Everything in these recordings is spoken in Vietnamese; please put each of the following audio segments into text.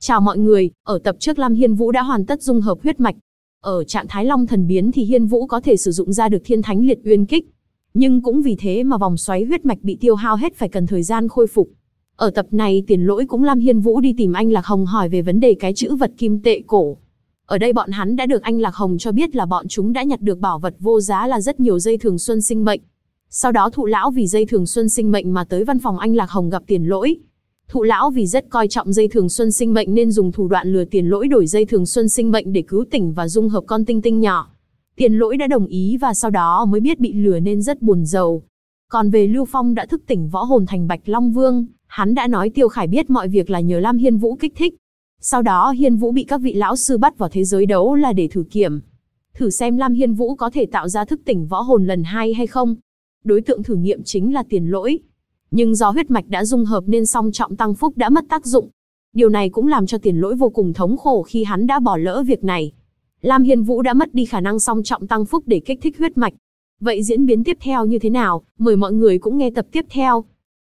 Chào mọi người, ở tập trước Lam Hiên Vũ đã hoàn tất dung hợp huyết mạch. Ở trạng thái Long Thần biến thì Hiên Vũ có thể sử dụng ra được Thiên Thánh Liệt Uyên Kích. Nhưng cũng vì thế mà vòng xoáy huyết mạch bị tiêu hao hết phải cần thời gian khôi phục. Ở tập này Tiền Lỗi cũng Lam Hiên Vũ đi tìm anh Lạc Hồng hỏi về vấn đề cái chữ vật kim tệ cổ. Ở đây bọn hắn đã được anh Lạc Hồng cho biết là bọn chúng đã nhặt được bảo vật vô giá là rất nhiều dây thường xuân sinh mệnh. Sau đó Thụ lão vì dây thường xuân sinh mệnh mà tới văn phòng anh Lạc Hồng gặp Tiền Lỗi. Thụ lão vì rất coi trọng dây thường xuân sinh mệnh nên dùng thủ đoạn lừa Tiền Lỗi đổi dây thường xuân sinh mệnh để cứu tỉnh và dung hợp con tinh tinh nhỏ. Tiền Lỗi đã đồng ý và sau đó mới biết bị lừa nên rất buồn rầu. Còn về Lưu Phong đã thức tỉnh võ hồn thành Bạch Long Vương, hắn đã nói Tiêu Khải biết mọi việc là nhờ Lam Hiên Vũ kích thích. Sau đó Hiên Vũ bị các vị lão sư bắt vào thế giới đấu là để thử kiểm. Thử xem Lam Hiên Vũ có thể tạo ra thức tỉnh võ hồn lần 2 hay không. Đối tượng thử nghiệm chính là Tiền Lỗi. Nhưng do huyết mạch đã dung hợp nên song trọng tăng phúc đã mất tác dụng. Điều này cũng làm cho Tiền Lỗi vô cùng thống khổ khi hắn đã bỏ lỡ việc này. Lam Hiên Vũ đã mất đi khả năng song trọng tăng phúc để kích thích huyết mạch. Vậy diễn biến tiếp theo như thế nào? Mời mọi người cũng nghe tập tiếp theo.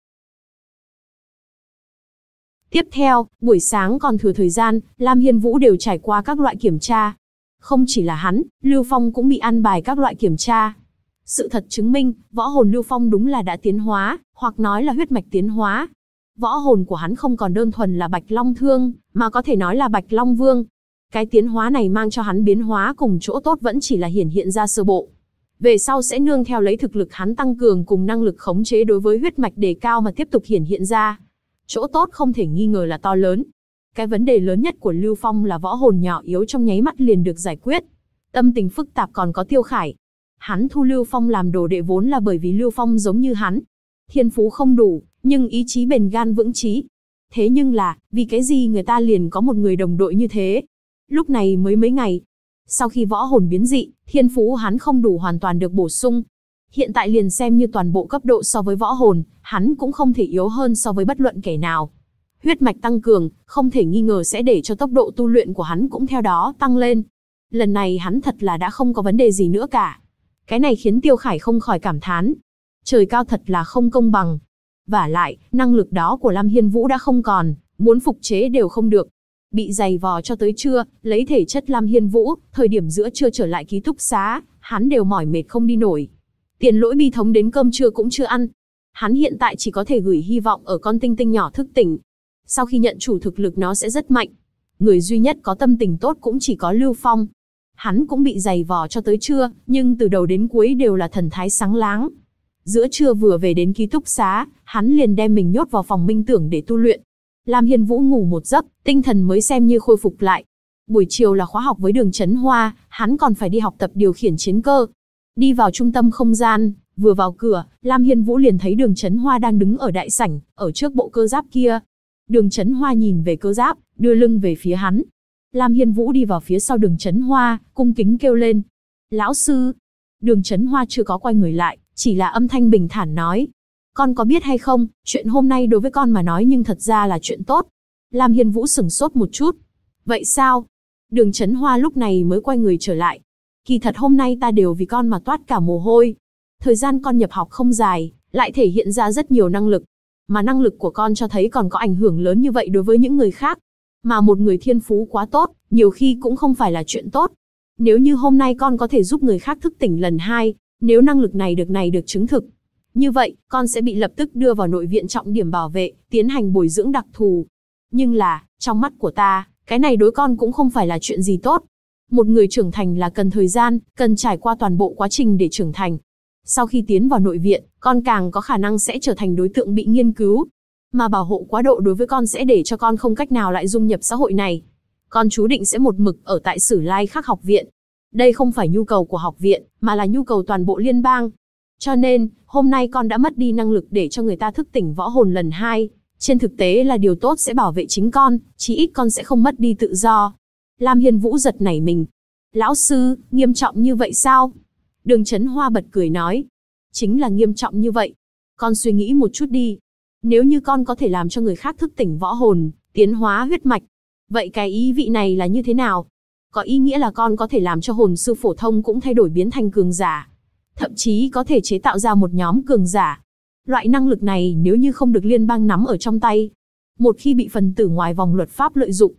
Tiếp theo, buổi sáng còn thừa thời gian, Lam Hiên Vũ đều trải qua các loại kiểm tra. Không chỉ là hắn, Lưu Phong cũng bị an bài các loại kiểm tra. Sự thật chứng minh, võ hồn Lưu Phong đúng là đã tiến hóa, hoặc nói là huyết mạch tiến hóa. Võ hồn của hắn không còn đơn thuần là Bạch Long Thương, mà có thể nói là Bạch Long Vương. Cái tiến hóa này mang cho hắn biến hóa cùng chỗ tốt vẫn chỉ là hiển hiện ra sơ bộ. Về sau sẽ nương theo lấy thực lực hắn tăng cường cùng năng lực khống chế đối với huyết mạch đề cao mà tiếp tục hiển hiện ra. Chỗ tốt không thể nghi ngờ là to lớn. Cái vấn đề lớn nhất của Lưu Phong là võ hồn nhỏ yếu trong nháy mắt liền được giải quyết. Tâm tình phức tạp còn có Tiêu Khải. Hắn thu Lưu Phong làm đồ đệ vốn là bởi vì Lưu Phong giống như hắn. Thiên phú không đủ, nhưng ý chí bền gan vững chí. Thế nhưng là, vì cái gì người ta liền có một người đồng đội như thế? Lúc này mới mấy ngày. Sau khi võ hồn biến dị, thiên phú hắn không đủ hoàn toàn được bổ sung. Hiện tại liền xem như toàn bộ cấp độ so với võ hồn, hắn cũng không thể yếu hơn so với bất luận kẻ nào. Huyết mạch tăng cường, không thể nghi ngờ sẽ để cho tốc độ tu luyện của hắn cũng theo đó tăng lên. Lần này hắn thật là đã không có vấn đề gì nữa cả. Cái này khiến Tiêu Khải không khỏi cảm thán. Trời cao thật là không công bằng. Vả lại, năng lực đó của Lam Hiên Vũ đã không còn, muốn phục chế đều không được. Bị giày vò cho tới trưa, lấy thể chất Lam Hiên Vũ, thời điểm giữa trưa trở lại ký túc xá, hắn đều mỏi mệt không đi nổi. Tiền Lỗi bi thống đến cơm trưa cũng chưa ăn. Hắn hiện tại chỉ có thể gửi hy vọng ở con tinh tinh nhỏ thức tỉnh. Sau khi nhận chủ thực lực nó sẽ rất mạnh. Người duy nhất có tâm tình tốt cũng chỉ có Lưu Phong. Hắn cũng bị giày vò cho tới trưa, nhưng từ đầu đến cuối đều là thần thái sáng láng. Giữa trưa vừa về đến ký túc xá, hắn liền đem mình nhốt vào phòng minh tưởng để tu luyện. Lam Hiên Vũ ngủ một giấc, tinh thần mới xem như khôi phục lại. Buổi chiều là khóa học với Đường Chấn Hoa, hắn còn phải đi học tập điều khiển chiến cơ. Đi vào trung tâm không gian, vừa vào cửa, Lam Hiên Vũ liền thấy Đường Chấn Hoa đang đứng ở đại sảnh, ở trước bộ cơ giáp kia. Đường Chấn Hoa nhìn về cơ giáp, đưa lưng về phía hắn. Lam Hiên Vũ đi vào phía sau Đường Chấn Hoa, cung kính kêu lên. Lão sư. Đường Chấn Hoa chưa có quay người lại, chỉ là âm thanh bình thản nói. Con có biết hay không, chuyện hôm nay đối với con mà nói nhưng thật ra là chuyện tốt. Lam Hiên Vũ sửng sốt một chút. Vậy sao? Đường Chấn Hoa lúc này mới quay người trở lại. Kỳ thật hôm nay ta đều vì con mà toát cả mồ hôi. Thời gian con nhập học không dài, lại thể hiện ra rất nhiều năng lực. Mà năng lực của con cho thấy còn có ảnh hưởng lớn như vậy đối với những người khác. Mà một người thiên phú quá tốt, nhiều khi cũng không phải là chuyện tốt. Nếu như hôm nay con có thể giúp người khác thức tỉnh lần 2, nếu năng lực này được chứng thực, như vậy, con sẽ bị lập tức đưa vào nội viện trọng điểm bảo vệ, tiến hành bồi dưỡng đặc thù. Nhưng là, trong mắt của ta, cái này đối con cũng không phải là chuyện gì tốt. Một người trưởng thành là cần thời gian, cần trải qua toàn bộ quá trình để trưởng thành. Sau khi tiến vào nội viện, con càng có khả năng sẽ trở thành đối tượng bị nghiên cứu. Mà bảo hộ quá độ đối với con sẽ để cho con không cách nào lại dung nhập xã hội này. Con chú định sẽ một mực ở tại Sử Lai Khắc học viện. Đây không phải nhu cầu của học viện, mà là nhu cầu toàn bộ liên bang. Cho nên, hôm nay con đã mất đi năng lực để cho người ta thức tỉnh võ hồn lần 2. Trên thực tế là điều tốt sẽ bảo vệ chính con, chí ít con sẽ không mất đi tự do. Lam Hiên Vũ giật nảy mình. Lão sư, nghiêm trọng như vậy sao? Đường Chấn Hoa bật cười nói. Chính là nghiêm trọng như vậy. Con suy nghĩ một chút đi. Nếu như con có thể làm cho người khác thức tỉnh võ hồn, tiến hóa huyết mạch, vậy cái ý vị này là như thế nào? Có ý nghĩa là con có thể làm cho hồn sư phổ thông cũng thay đổi biến thành cường giả. Thậm chí có thể chế tạo ra một nhóm cường giả. Loại năng lực này nếu như không được liên bang nắm ở trong tay, một khi bị phần tử ngoài vòng luật pháp lợi dụng,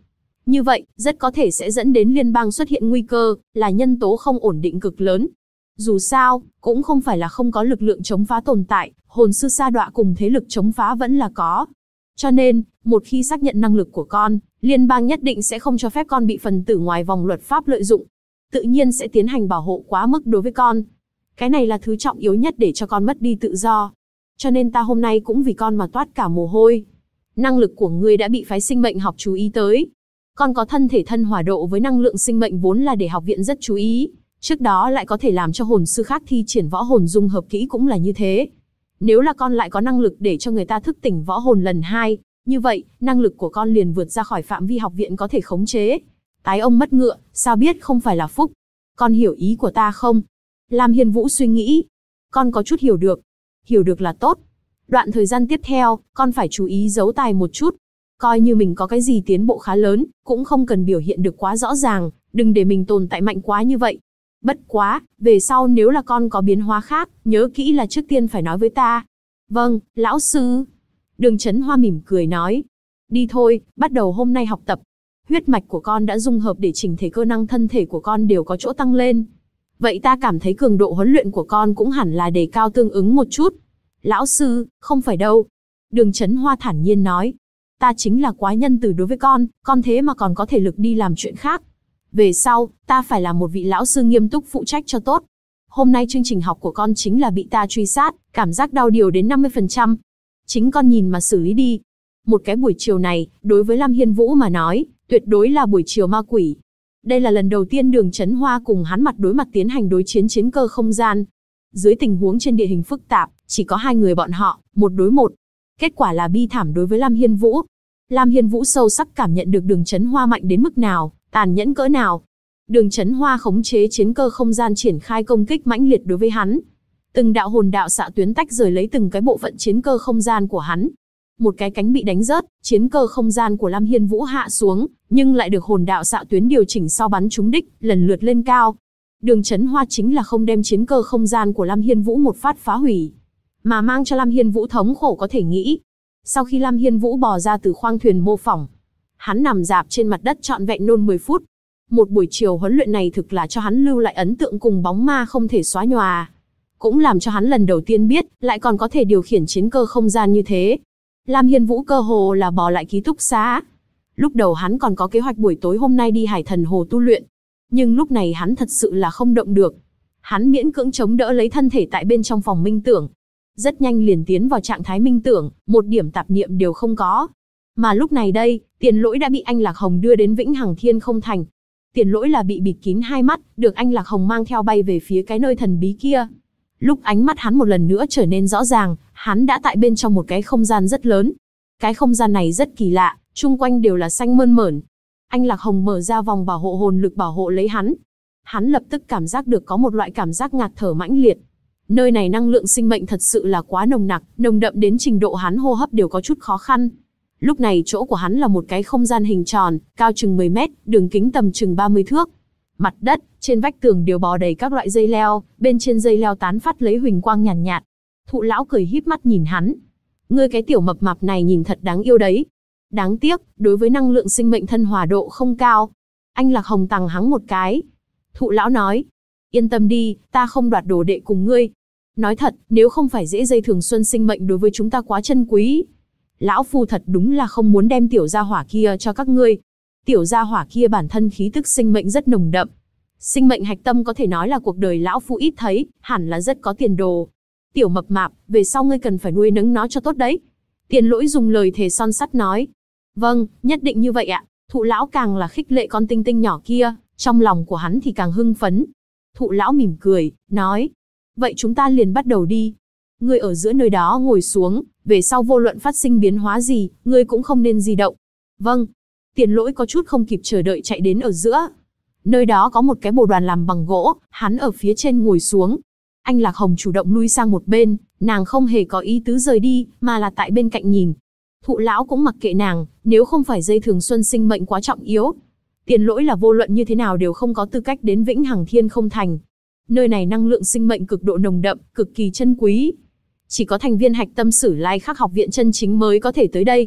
Như vậy, rất có thể sẽ dẫn đến liên bang xuất hiện nguy cơ, là nhân tố không ổn định cực lớn. Dù sao, cũng không phải là không có lực lượng chống phá tồn tại, hồn sư sa đọa cùng thế lực chống phá vẫn là có. Cho nên, một khi xác nhận năng lực của con, liên bang nhất định sẽ không cho phép con bị phần tử ngoài vòng luật pháp lợi dụng. Tự nhiên sẽ tiến hành bảo hộ quá mức đối với con. Cái này là thứ trọng yếu nhất để cho con mất đi tự do. Cho nên ta hôm nay cũng vì con mà toát cả mồ hôi. Năng lực của ngươi đã bị phái sinh mệnh học chú ý tới. Con có thân thể thân hỏa độ với năng lượng sinh mệnh vốn là để học viện rất chú ý. Trước đó lại có thể làm cho hồn sư khác thi triển võ hồn dung hợp kỹ cũng là như thế. Nếu là con lại có năng lực để cho người ta thức tỉnh võ hồn lần 2, như vậy, năng lực của con liền vượt ra khỏi phạm vi học viện có thể khống chế. Tái ông mất ngựa, sao biết không phải là phúc. Con hiểu ý của ta không? Lam Hiên Vũ suy nghĩ. Con có chút hiểu được. Hiểu được là tốt. Đoạn thời gian tiếp theo, con phải chú ý giấu tài một chút. Coi như mình có cái gì tiến bộ khá lớn, cũng không cần biểu hiện được quá rõ ràng, đừng để mình tồn tại mạnh quá như vậy. Bất quá, về sau nếu là con có biến hóa khác, nhớ kỹ là trước tiên phải nói với ta. Vâng, lão sư. Đường Chấn Hoa mỉm cười nói. Đi thôi, bắt đầu hôm nay học tập. Huyết mạch của con đã dung hợp để chỉnh thể cơ năng thân thể của con đều có chỗ tăng lên. Vậy ta cảm thấy cường độ huấn luyện của con cũng hẳn là đề cao tương ứng một chút. Lão sư, không phải đâu. Đường Chấn Hoa thản nhiên nói. Ta chính là quá nhân từ đối với con thế mà còn có thể lực đi làm chuyện khác. Về sau, ta phải là một vị lão sư nghiêm túc phụ trách cho tốt. Hôm nay chương trình học của con chính là bị ta truy sát, cảm giác đau điều đến 50%. Chính con nhìn mà xử lý đi. Một cái buổi chiều này, đối với Lam Hiên Vũ mà nói, tuyệt đối là buổi chiều ma quỷ. Đây là lần đầu tiên Đường Chấn Hoa cùng hắn mặt đối mặt tiến hành đối chiến chiến cơ không gian. Dưới tình huống trên địa hình phức tạp, chỉ có hai người bọn họ, một đối một. Kết quả là bi thảm đối với Lam Hiên Vũ. Lam Hiên Vũ sâu sắc cảm nhận được Đường Chấn Hoa mạnh đến mức nào, tàn nhẫn cỡ nào. Đường Chấn Hoa khống chế chiến cơ không gian triển khai công kích mãnh liệt đối với hắn. Từng đạo hồn đạo xạ tuyến tách rời lấy từng cái bộ phận chiến cơ không gian của hắn. Một cái cánh bị đánh rớt, chiến cơ không gian của Lam Hiên Vũ hạ xuống, nhưng lại được hồn đạo xạ tuyến điều chỉnh sau bắn trúng đích, lần lượt lên cao. Đường Chấn Hoa chính là không đem chiến cơ không gian của Lam Hiên Vũ một phát phá hủy, mà mang cho Lam Hiên Vũ thống khổ có thể nghĩ. Sau khi Lam Hiên Vũ bò ra từ khoang thuyền mô phỏng, hắn nằm rạp trên mặt đất trọn vẹn nôn 10 phút. Một buổi chiều huấn luyện này thực là cho hắn lưu lại ấn tượng cùng bóng ma không thể xóa nhòa. Cũng làm cho hắn lần đầu tiên biết, lại còn có thể điều khiển chiến cơ không gian như thế. Lam Hiên Vũ cơ hồ là bò lại ký túc xá. Lúc đầu hắn còn có kế hoạch buổi tối hôm nay đi Hải Thần Hồ tu luyện. Nhưng lúc này hắn thật sự là không động được. Hắn miễn cưỡng chống đỡ lấy thân thể tại bên trong phòng minh tưởng. Rất nhanh liền tiến vào trạng thái minh tưởng, một điểm tạp niệm đều không có. Mà lúc này đây, Tiền Lỗi đã bị anh Lạc Hồng đưa đến Vĩnh Hằng Thiên Không Thành. Tiền Lỗi là bị bịt kín hai mắt, được anh Lạc Hồng mang theo bay về phía cái nơi thần bí kia. Lúc ánh mắt hắn một lần nữa trở nên rõ ràng, hắn đã tại bên trong một cái không gian rất lớn. Cái không gian này rất kỳ lạ, chung quanh đều là xanh mơn mởn. Anh Lạc Hồng mở ra vòng bảo hộ hồn lực bảo hộ lấy hắn. Hắn lập tức cảm giác được có một loại cảm giác ngạt thở mãnh liệt. Nơi này năng lượng sinh mệnh thật sự là quá nồng nặc, nồng đậm đến trình độ hắn hô hấp đều có chút khó khăn. Lúc này chỗ của hắn là một cái không gian hình tròn, cao chừng 10 mét, đường kính tầm chừng 30 thước. Mặt đất, trên vách tường đều bò đầy các loại dây leo, bên trên dây leo tán phát lấy huỳnh quang nhàn nhạt. Thụ lão cười híp mắt nhìn hắn. Ngươi cái tiểu mập mạp này nhìn thật đáng yêu đấy. Đáng tiếc, đối với năng lượng sinh mệnh thân hòa độ không cao. Anh Lạc Hồng tằng hắng một cái. Thụ lão nói. Yên tâm đi, ta không đoạt đồ đệ cùng ngươi. Nói thật, nếu không phải dễ dây thường xuân sinh mệnh đối với chúng ta quá chân quý. Lão phu thật đúng là không muốn đem tiểu gia hỏa kia cho các ngươi. Tiểu gia hỏa kia bản thân khí tức sinh mệnh rất nồng đậm. Sinh mệnh hạch tâm có thể nói là cuộc đời lão phu ít thấy, hẳn là rất có tiền đồ. Tiểu mập mạp, về sau ngươi cần phải nuôi nấng nó cho tốt đấy. Tiền Lỗi dùng lời thề son sắt nói. Vâng, nhất định như vậy ạ. Thụ lão càng là khích lệ con tinh tinh nhỏ kia, trong lòng của hắn thì càng hưng phấn. Thụ lão mỉm cười, nói. Vậy chúng ta liền bắt đầu đi. Ngươi ở giữa nơi đó ngồi xuống, về sau vô luận phát sinh biến hóa gì, ngươi cũng không nên di động. Vâng. Tiền Lỗi có chút không kịp chờ đợi chạy đến ở giữa. Nơi đó có một cái bồ đoàn làm bằng gỗ, hắn ở phía trên ngồi xuống. Anh Lạc Hồng chủ động lui sang một bên, nàng không hề có ý tứ rời đi, mà là tại bên cạnh nhìn. Thụ lão cũng mặc kệ nàng, nếu không phải dây thường xuân sinh mệnh quá trọng yếu. Tiền Lỗi là vô luận như thế nào đều không có tư cách đến Vĩnh Hằng Thiên Không Thành. Nơi này năng lượng sinh mệnh cực độ nồng đậm, cực kỳ chân quý. Chỉ có thành viên hạch tâm Sử Lai Khắc học viện chân chính mới có thể tới đây.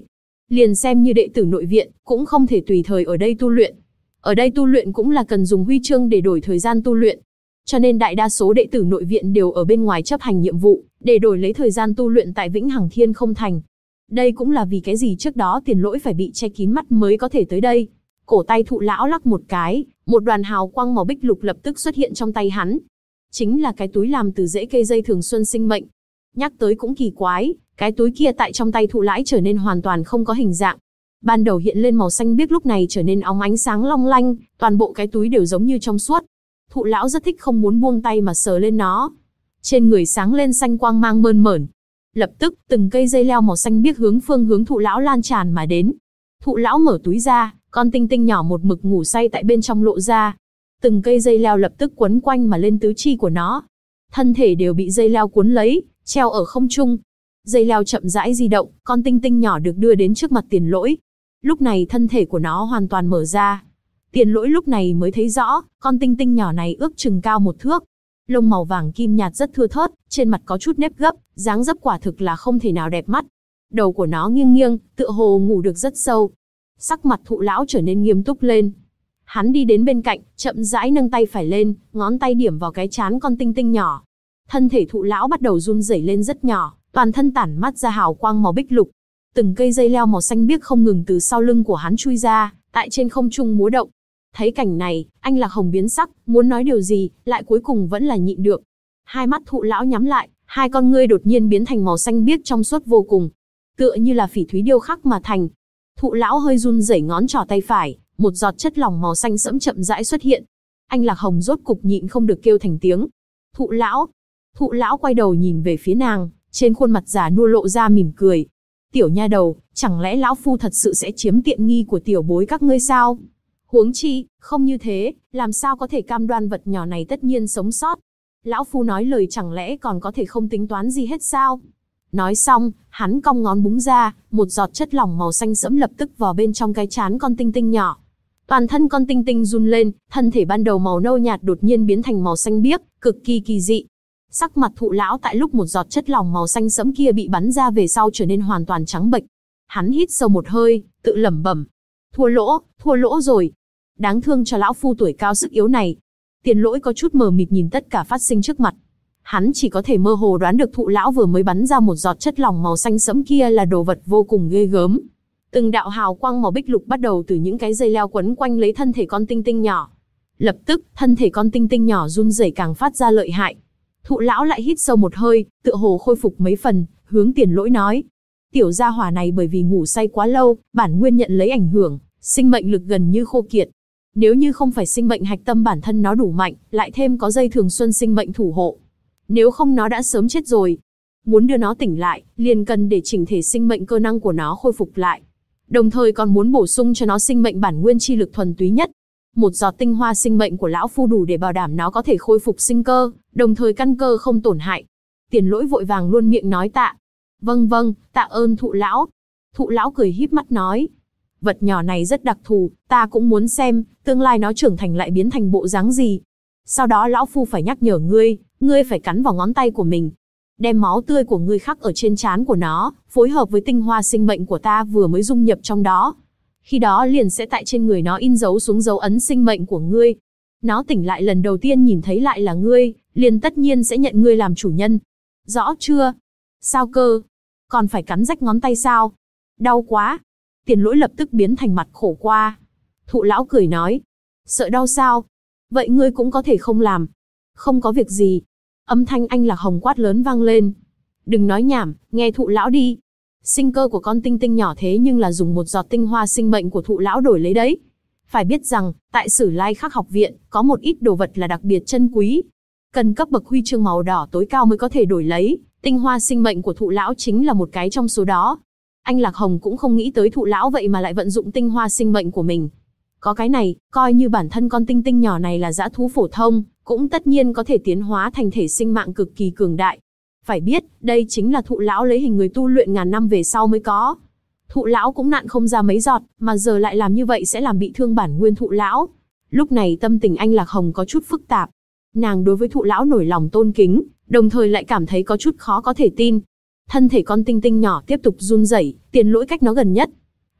Liền xem như đệ tử nội viện, cũng không thể tùy thời ở đây tu luyện. Ở đây tu luyện cũng là cần dùng huy chương để đổi thời gian tu luyện. Cho nên đại đa số đệ tử nội viện đều ở bên ngoài chấp hành nhiệm vụ, để đổi lấy thời gian tu luyện tại Vĩnh Hằng Thiên Không Thành. Đây cũng là vì cái gì trước đó Tiền Lỗi phải bị che kín mắt mới có thể tới đây. Cổ tay Thụ lão lắc một cái, một đoàn hào quang màu bích lục lập tức xuất hiện trong tay hắn. Chính là cái túi làm từ rễ cây dây thường xuân sinh mệnh. Nhắc tới cũng kỳ quái, cái túi kia tại trong tay Thụ lão trở nên hoàn toàn không có hình dạng. Ban đầu hiện lên màu xanh biếc lúc này trở nên óng ánh sáng long lanh, toàn bộ cái túi đều giống như trong suốt. Thụ lão rất thích không muốn buông tay mà sờ lên nó. Trên người sáng lên xanh quang mang mơn mởn. Lập tức, từng cây dây leo màu xanh biếc phương hướng Thụ lão lan tràn mà đến. Thụ lão mở túi ra, con tinh tinh nhỏ một mực ngủ say tại bên trong lộ ra. Từng cây dây leo lập tức quấn quanh mà lên tứ chi của nó. Thân thể đều bị dây leo cuốn lấy, treo ở không trung. Dây leo chậm rãi di động, con tinh tinh nhỏ được đưa đến trước mặt Tiền Lỗi. Lúc này thân thể của nó hoàn toàn mở ra. Tiền Lỗi lúc này mới thấy rõ, con tinh tinh nhỏ này ước chừng cao 1 thước. Lông màu vàng kim nhạt rất thưa thớt, trên mặt có chút nếp gấp, dáng dấp quả thực là không thể nào đẹp mắt. Đầu của nó nghiêng nghiêng, tựa hồ ngủ được rất sâu. Sắc mặt Thụ lão trở nên nghiêm túc lên. Hắn đi đến bên cạnh, chậm rãi nâng tay phải lên, ngón tay điểm vào cái trán con tinh tinh nhỏ. Thân thể Thụ lão bắt đầu run rẩy lên rất nhỏ, toàn thân tản mắt ra hào quang màu bích lục. Từng cây dây leo màu xanh biếc không ngừng từ sau lưng của hắn chui ra, tại trên không trung múa động. Thấy cảnh này, anh Lạc Hồng biến sắc, muốn nói điều gì, lại cuối cùng vẫn là nhịn được. Hai mắt Thụ lão nhắm lại, hai con ngươi đột nhiên biến thành màu xanh biếc trong suốt vô cùng, tựa như là phỉ thúy điêu khắc mà thành. Thụ lão hơi run rẩy ngón trỏ tay phải, một giọt chất lỏng màu xanh sẫm chậm rãi xuất hiện. Anh Lạc Hồng rốt cục nhịn không được kêu thành tiếng. Thụ lão. Thụ lão quay đầu nhìn về phía nàng, trên khuôn mặt già nua lộ ra mỉm cười. Tiểu nha đầu, chẳng lẽ lão phu thật sự sẽ chiếm tiện nghi của tiểu bối các ngươi sao? Huống chi, không như thế, làm sao có thể cam đoan vật nhỏ này tất nhiên sống sót? Lão phu nói lời chẳng lẽ còn có thể không tính toán gì hết sao? Nói xong, hắn cong ngón búng ra, một giọt chất lỏng màu xanh sẫm lập tức vào bên trong cái trán con tinh tinh nhỏ. Toàn thân con tinh tinh run lên, thân thể ban đầu màu nâu nhạt đột nhiên biến thành màu xanh biếc, cực kỳ kỳ dị. Sắc mặt Thụ lão tại lúc một giọt chất lỏng màu xanh sẫm kia bị bắn ra về sau trở nên hoàn toàn trắng bệch. Hắn hít sâu một hơi, tự lẩm bẩm: thua lỗ rồi. Đáng thương cho lão phu tuổi cao sức yếu này. Tiền Lỗi có chút mờ mịt nhìn tất cả phát sinh trước mặt. Hắn chỉ có thể mơ hồ đoán được Thụ lão vừa mới bắn ra một giọt chất lỏng màu xanh sẫm kia là đồ vật vô cùng ghê gớm. Từng đạo hào quang màu bích lục bắt đầu từ những cái dây leo quấn quanh lấy thân thể con tinh tinh nhỏ. Lập tức, thân thể con tinh tinh nhỏ run rẩy càng phát ra lợi hại. Thụ lão lại hít sâu một hơi, tựa hồ khôi phục mấy phần, hướng Tiền Lỗi nói: tiểu gia hỏa này bởi vì ngủ say quá lâu, bản nguyên nhận lấy ảnh hưởng, sinh mệnh lực gần như khô kiệt. Nếu như không phải sinh mệnh hạch tâm bản thân nó đủ mạnh, lại thêm có dây thường xuân sinh mệnh thủ hộ, nếu không nó đã sớm chết rồi. Muốn đưa nó tỉnh lại, liền cần để chỉnh thể sinh mệnh cơ năng của nó khôi phục lại. Đồng thời còn muốn bổ sung cho nó sinh mệnh bản nguyên chi lực thuần túy nhất. Một giọt tinh hoa sinh mệnh của lão phu đủ để bảo đảm nó có thể khôi phục sinh cơ, đồng thời căn cơ không tổn hại. Tiền Lỗi vội vàng luôn miệng nói tạ. Vâng, tạ ơn Thụ lão. Thụ lão cười híp mắt nói: vật nhỏ này rất đặc thù, ta cũng muốn xem, tương lai nó trưởng thành lại biến thành bộ dáng gì. Sau đó lão phu phải nhắc nhở ngươi, ngươi phải cắn vào ngón tay của mình. Đem máu tươi của ngươi khắc ở trên trán của nó, phối hợp với tinh hoa sinh mệnh của ta vừa mới dung nhập trong đó. Khi đó liền sẽ tại trên người nó in dấu xuống dấu ấn sinh mệnh của ngươi. Nó tỉnh lại lần đầu tiên nhìn thấy lại là ngươi, liền tất nhiên sẽ nhận ngươi làm chủ nhân. Rõ chưa? Sao cơ? Còn phải cắn rách ngón tay sao? Đau quá. Tiền Lỗi lập tức biến thành mặt khổ qua. Thụ lão cười nói: sợ đau sao? Vậy ngươi cũng có thể không làm. Không có việc gì. Âm thanh anh Lạc Hồng quát lớn vang lên. Đừng nói nhảm, nghe Thụ lão đi. Sinh cơ của con tinh tinh nhỏ thế nhưng là dùng một giọt tinh hoa sinh mệnh của Thụ lão đổi lấy đấy. Phải biết rằng, tại Sử Lai Khắc học viện, có một ít đồ vật là đặc biệt chân quý. Cần cấp bậc huy chương màu đỏ tối cao mới có thể đổi lấy. Tinh hoa sinh mệnh của Thụ lão chính là một cái trong số đó. Anh Lạc Hồng cũng không nghĩ tới Thụ lão vậy mà lại vận dụng tinh hoa sinh mệnh của mình. Có cái này, coi như bản thân con tinh tinh nhỏ này là dã thú phổ thông, cũng tất nhiên có thể tiến hóa thành thể sinh mạng cực kỳ cường đại. Phải biết, đây chính là Thụ lão lấy hình người tu luyện ngàn năm về sau mới có. Thụ lão cũng nặn không ra mấy giọt, mà giờ lại làm như vậy sẽ làm bị thương bản nguyên Thụ lão. Lúc này tâm tình anh Lạc Hồng có chút phức tạp. Nàng đối với Thụ lão nổi lòng tôn kính, đồng thời lại cảm thấy có chút khó có thể tin. Thân thể con tinh tinh nhỏ tiếp tục run rẩy, Tiền Lỗi cách nó gần nhất.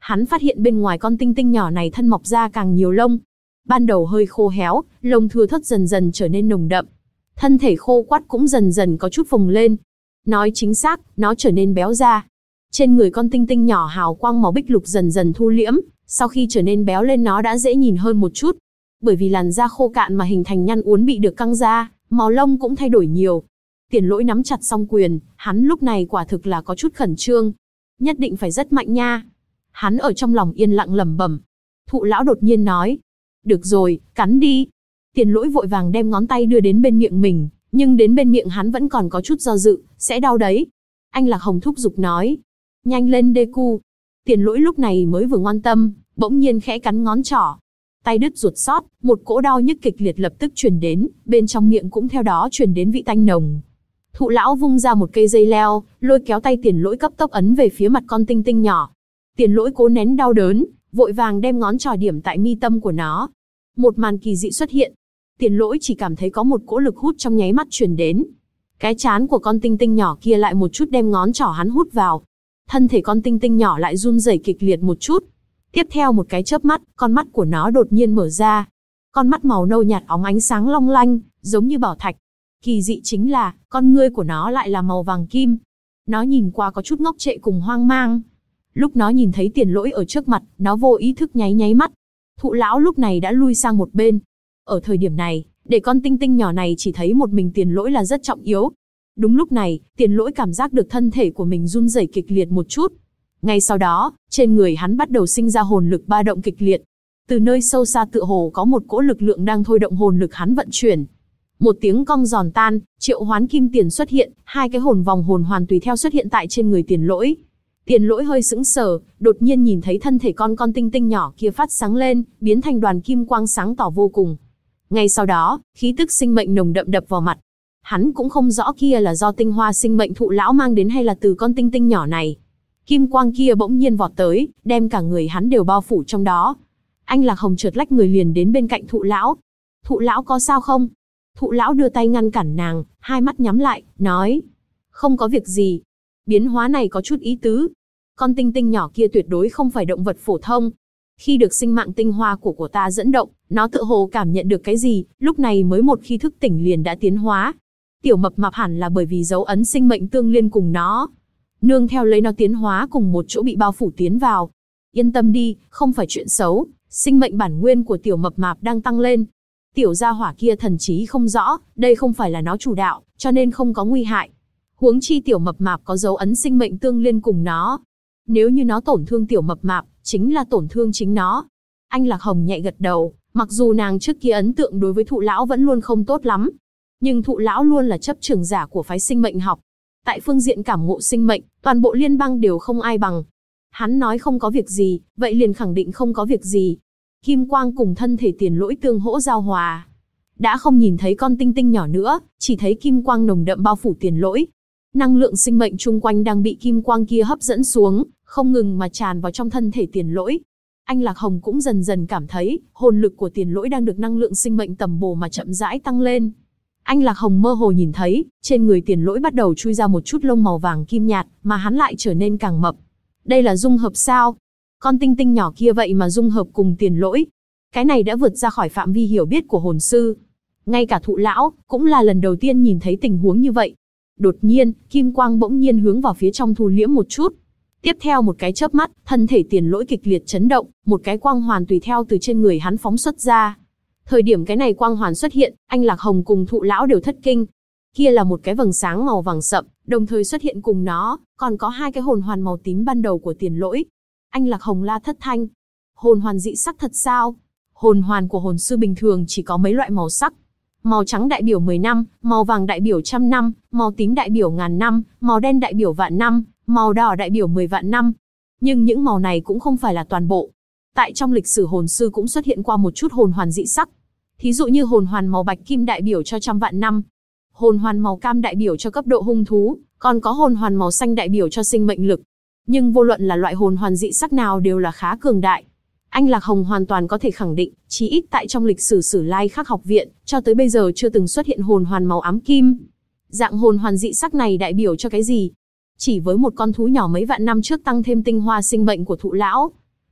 Hắn phát hiện bên ngoài con tinh tinh nhỏ này thân mọc ra càng nhiều lông. Ban đầu hơi khô héo, lông thưa thớt dần dần trở nên nồng đậm. Thân thể khô quắt cũng dần dần có chút phồng lên. Nói chính xác, nó trở nên béo ra. Trên người con tinh tinh nhỏ hào quang màu bích lục dần dần thu liễm, sau khi trở nên béo lên nó đã dễ nhìn hơn một chút. Bởi vì làn da khô cạn mà hình thành nhăn uốn bị được căng ra, màu lông cũng thay đổi nhiều. Tiền Lỗi nắm chặt song quyền, hắn lúc này quả thực là có chút khẩn trương. Nhất định phải rất mạnh nha. Hắn ở trong lòng yên lặng lẩm bẩm. Thụ lão đột nhiên nói. Được rồi, cắn đi. Tiền Lỗi vội vàng đem ngón tay đưa đến bên miệng mình, nhưng đến bên miệng hắn vẫn còn có chút do dự, sẽ đau đấy. Anh Lạc Hồng thúc giục nói. Nhanh lên Deku. Tiền Lỗi lúc này mới vừa ngoan tâm, bỗng nhiên khẽ cắn ngón trỏ. Tay đứt ruột sót, một cỗ đau nhức kịch liệt lập tức truyền đến, bên trong miệng cũng theo đó truyền đến vị tanh nồng. Thụ lão vung ra một cây dây leo, lôi kéo tay Tiền Lỗi cấp tốc ấn về phía mặt con tinh tinh nhỏ. Tiền Lỗi cố nén đau đớn, vội vàng đem ngón trỏ điểm tại mi tâm của nó. Một màn kỳ dị xuất hiện. Tiền Lỗi chỉ cảm thấy có một cỗ lực hút trong nháy mắt truyền đến. Cái trán của con tinh tinh nhỏ kia lại một chút đem ngón trỏ hắn hút vào. Thân thể con tinh tinh nhỏ lại run rẩy kịch liệt một chút. Tiếp theo một cái chớp mắt, con mắt của nó đột nhiên mở ra. Con mắt màu nâu nhạt óng ánh sáng long lanh, giống như bảo thạch. Kỳ dị chính là, con ngươi của nó lại là màu vàng kim. Nó nhìn qua có chút ngốc trệ cùng hoang mang. Lúc nó nhìn thấy Tiền Lỗi ở trước mặt, nó vô ý thức nháy nháy mắt. Thụ lão lúc này đã lui sang một bên. Ở thời điểm này, để con tinh tinh nhỏ này chỉ thấy một mình Tiền Lỗi là rất trọng yếu. Đúng lúc này, Tiền Lỗi cảm giác được thân thể của mình run rẩy kịch liệt một chút. Ngay sau đó, trên người hắn bắt đầu sinh ra hồn lực ba động kịch liệt. Từ nơi sâu xa tựa hồ có một cỗ lực lượng đang thôi động hồn lực hắn vận chuyển. Một tiếng cong giòn tan, triệu hoán kim tiền xuất hiện, hai cái hồn vòng hồn hoàn tùy theo xuất hiện tại trên người Tiền Lỗi. Tiền Lỗi hơi sững sờ, đột nhiên nhìn thấy thân thể con tinh tinh nhỏ kia phát sáng lên, biến thành đoàn kim quang sáng tỏ vô cùng. Ngay sau đó, khí tức sinh mệnh nồng đậm đập vào mặt. Hắn cũng không rõ kia là do tinh hoa sinh mệnh thụ lão mang đến hay là từ con tinh tinh nhỏ này. Kim quang kia bỗng nhiên vọt tới, đem cả người hắn đều bao phủ trong đó. Anh Lạc Hồng chợt lách người liền đến bên cạnh thụ lão. Thụ lão có sao không? Thụ lão đưa tay ngăn cản nàng, hai mắt nhắm lại, nói. Không có việc gì. Biến hóa này có chút ý tứ. Con tinh tinh nhỏ kia tuyệt đối không phải động vật phổ thông. Khi được sinh mạng tinh hoa của ta dẫn động, nó tự hồ cảm nhận được cái gì, lúc này mới một khi thức tỉnh liền đã tiến hóa. Tiểu mập mạp hẳn là bởi vì dấu ấn sinh mệnh tương liên cùng nó. Nương theo lấy nó tiến hóa cùng một chỗ bị bao phủ tiến vào. Yên tâm đi, không phải chuyện xấu, sinh mệnh bản nguyên của tiểu mập mạp đang tăng lên. Tiểu gia hỏa kia thần trí không rõ, đây không phải là nó chủ đạo, cho nên không có nguy hại. Huống chi tiểu mập mạp có dấu ấn sinh mệnh tương liên cùng nó. Nếu như nó tổn thương tiểu mập mạp, chính là tổn thương chính nó. Anh Lạc Hồng nhẹ gật đầu, mặc dù nàng trước kia ấn tượng đối với thụ lão vẫn luôn không tốt lắm. Nhưng thụ lão luôn là chấp trưởng giả của phái sinh mệnh học. Tại phương diện cảm ngộ sinh mệnh, toàn bộ liên bang đều không ai bằng. Hắn nói không có việc gì, vậy liền khẳng định không có việc gì. Kim quang cùng thân thể Tiền Lỗi tương hỗ giao hòa. Đã không nhìn thấy con tinh tinh nhỏ nữa, chỉ thấy kim quang nồng đậm bao phủ Tiền Lỗi. Năng lượng sinh mệnh chung quanh đang bị kim quang kia hấp dẫn xuống, không ngừng mà tràn vào trong thân thể Tiền Lỗi. Anh Lạc Hồng cũng dần dần cảm thấy, hồn lực của Tiền Lỗi đang được năng lượng sinh mệnh tầm bổ mà chậm rãi tăng lên. Anh Lạc Hồng mơ hồ nhìn thấy, trên người Tiền Lỗi bắt đầu chui ra một chút lông màu vàng kim nhạt, mà hắn lại trở nên càng mập. Đây là dung hợp sao? Con tinh tinh nhỏ kia vậy mà dung hợp cùng Tiền Lỗi. Cái này đã vượt ra khỏi phạm vi hiểu biết của hồn sư. Ngay cả thụ lão, cũng là lần đầu tiên nhìn thấy tình huống như vậy. Đột nhiên, kim quang bỗng nhiên hướng vào phía trong thu liễm một chút. Tiếp theo một cái chớp mắt, thân thể Tiền Lỗi kịch liệt chấn động, một cái quang hoàn tùy theo từ trên người hắn phóng xuất ra. Thời điểm cái này quang hoàn xuất hiện, anh Lạc Hồng cùng thụ lão đều thất kinh. Kia là một cái vầng sáng màu vàng sậm, đồng thời xuất hiện cùng nó, còn có hai cái hồn hoàn màu tím ban đầu của Tiền Lỗi. Anh Lạc Hồng la thất thanh. Hồn hoàn dị sắc thật sao? Hồn hoàn của hồn sư bình thường chỉ có mấy loại màu sắc. Màu trắng đại biểu 10 năm, màu vàng đại biểu 100 năm, màu tím đại biểu 1000 năm, màu đen đại biểu vạn năm, màu đỏ đại biểu 10 vạn năm. Nhưng những màu này cũng không phải là toàn bộ. Tại trong lịch sử hồn sư cũng xuất hiện qua một chút hồn hoàn dị sắc. Thí dụ như hồn hoàn màu bạch kim đại biểu cho 100 vạn năm. Hồn hoàn màu cam đại biểu cho cấp độ hung thú, còn có hồn hoàn màu xanh đại biểu cho sinh mệnh lực. Nhưng vô luận là loại hồn hoàn dị sắc nào đều là khá cường đại. Anh Lạc Hồng hoàn toàn có thể khẳng định, chí ít tại trong lịch sử Sử Lai Khắc học viện, cho tới bây giờ chưa từng xuất hiện hồn hoàn màu ám kim. Dạng hồn hoàn dị sắc này đại biểu cho cái gì? Chỉ với một con thú nhỏ mấy vạn năm trước tăng thêm tinh hoa sinh mệnh của thụ lão.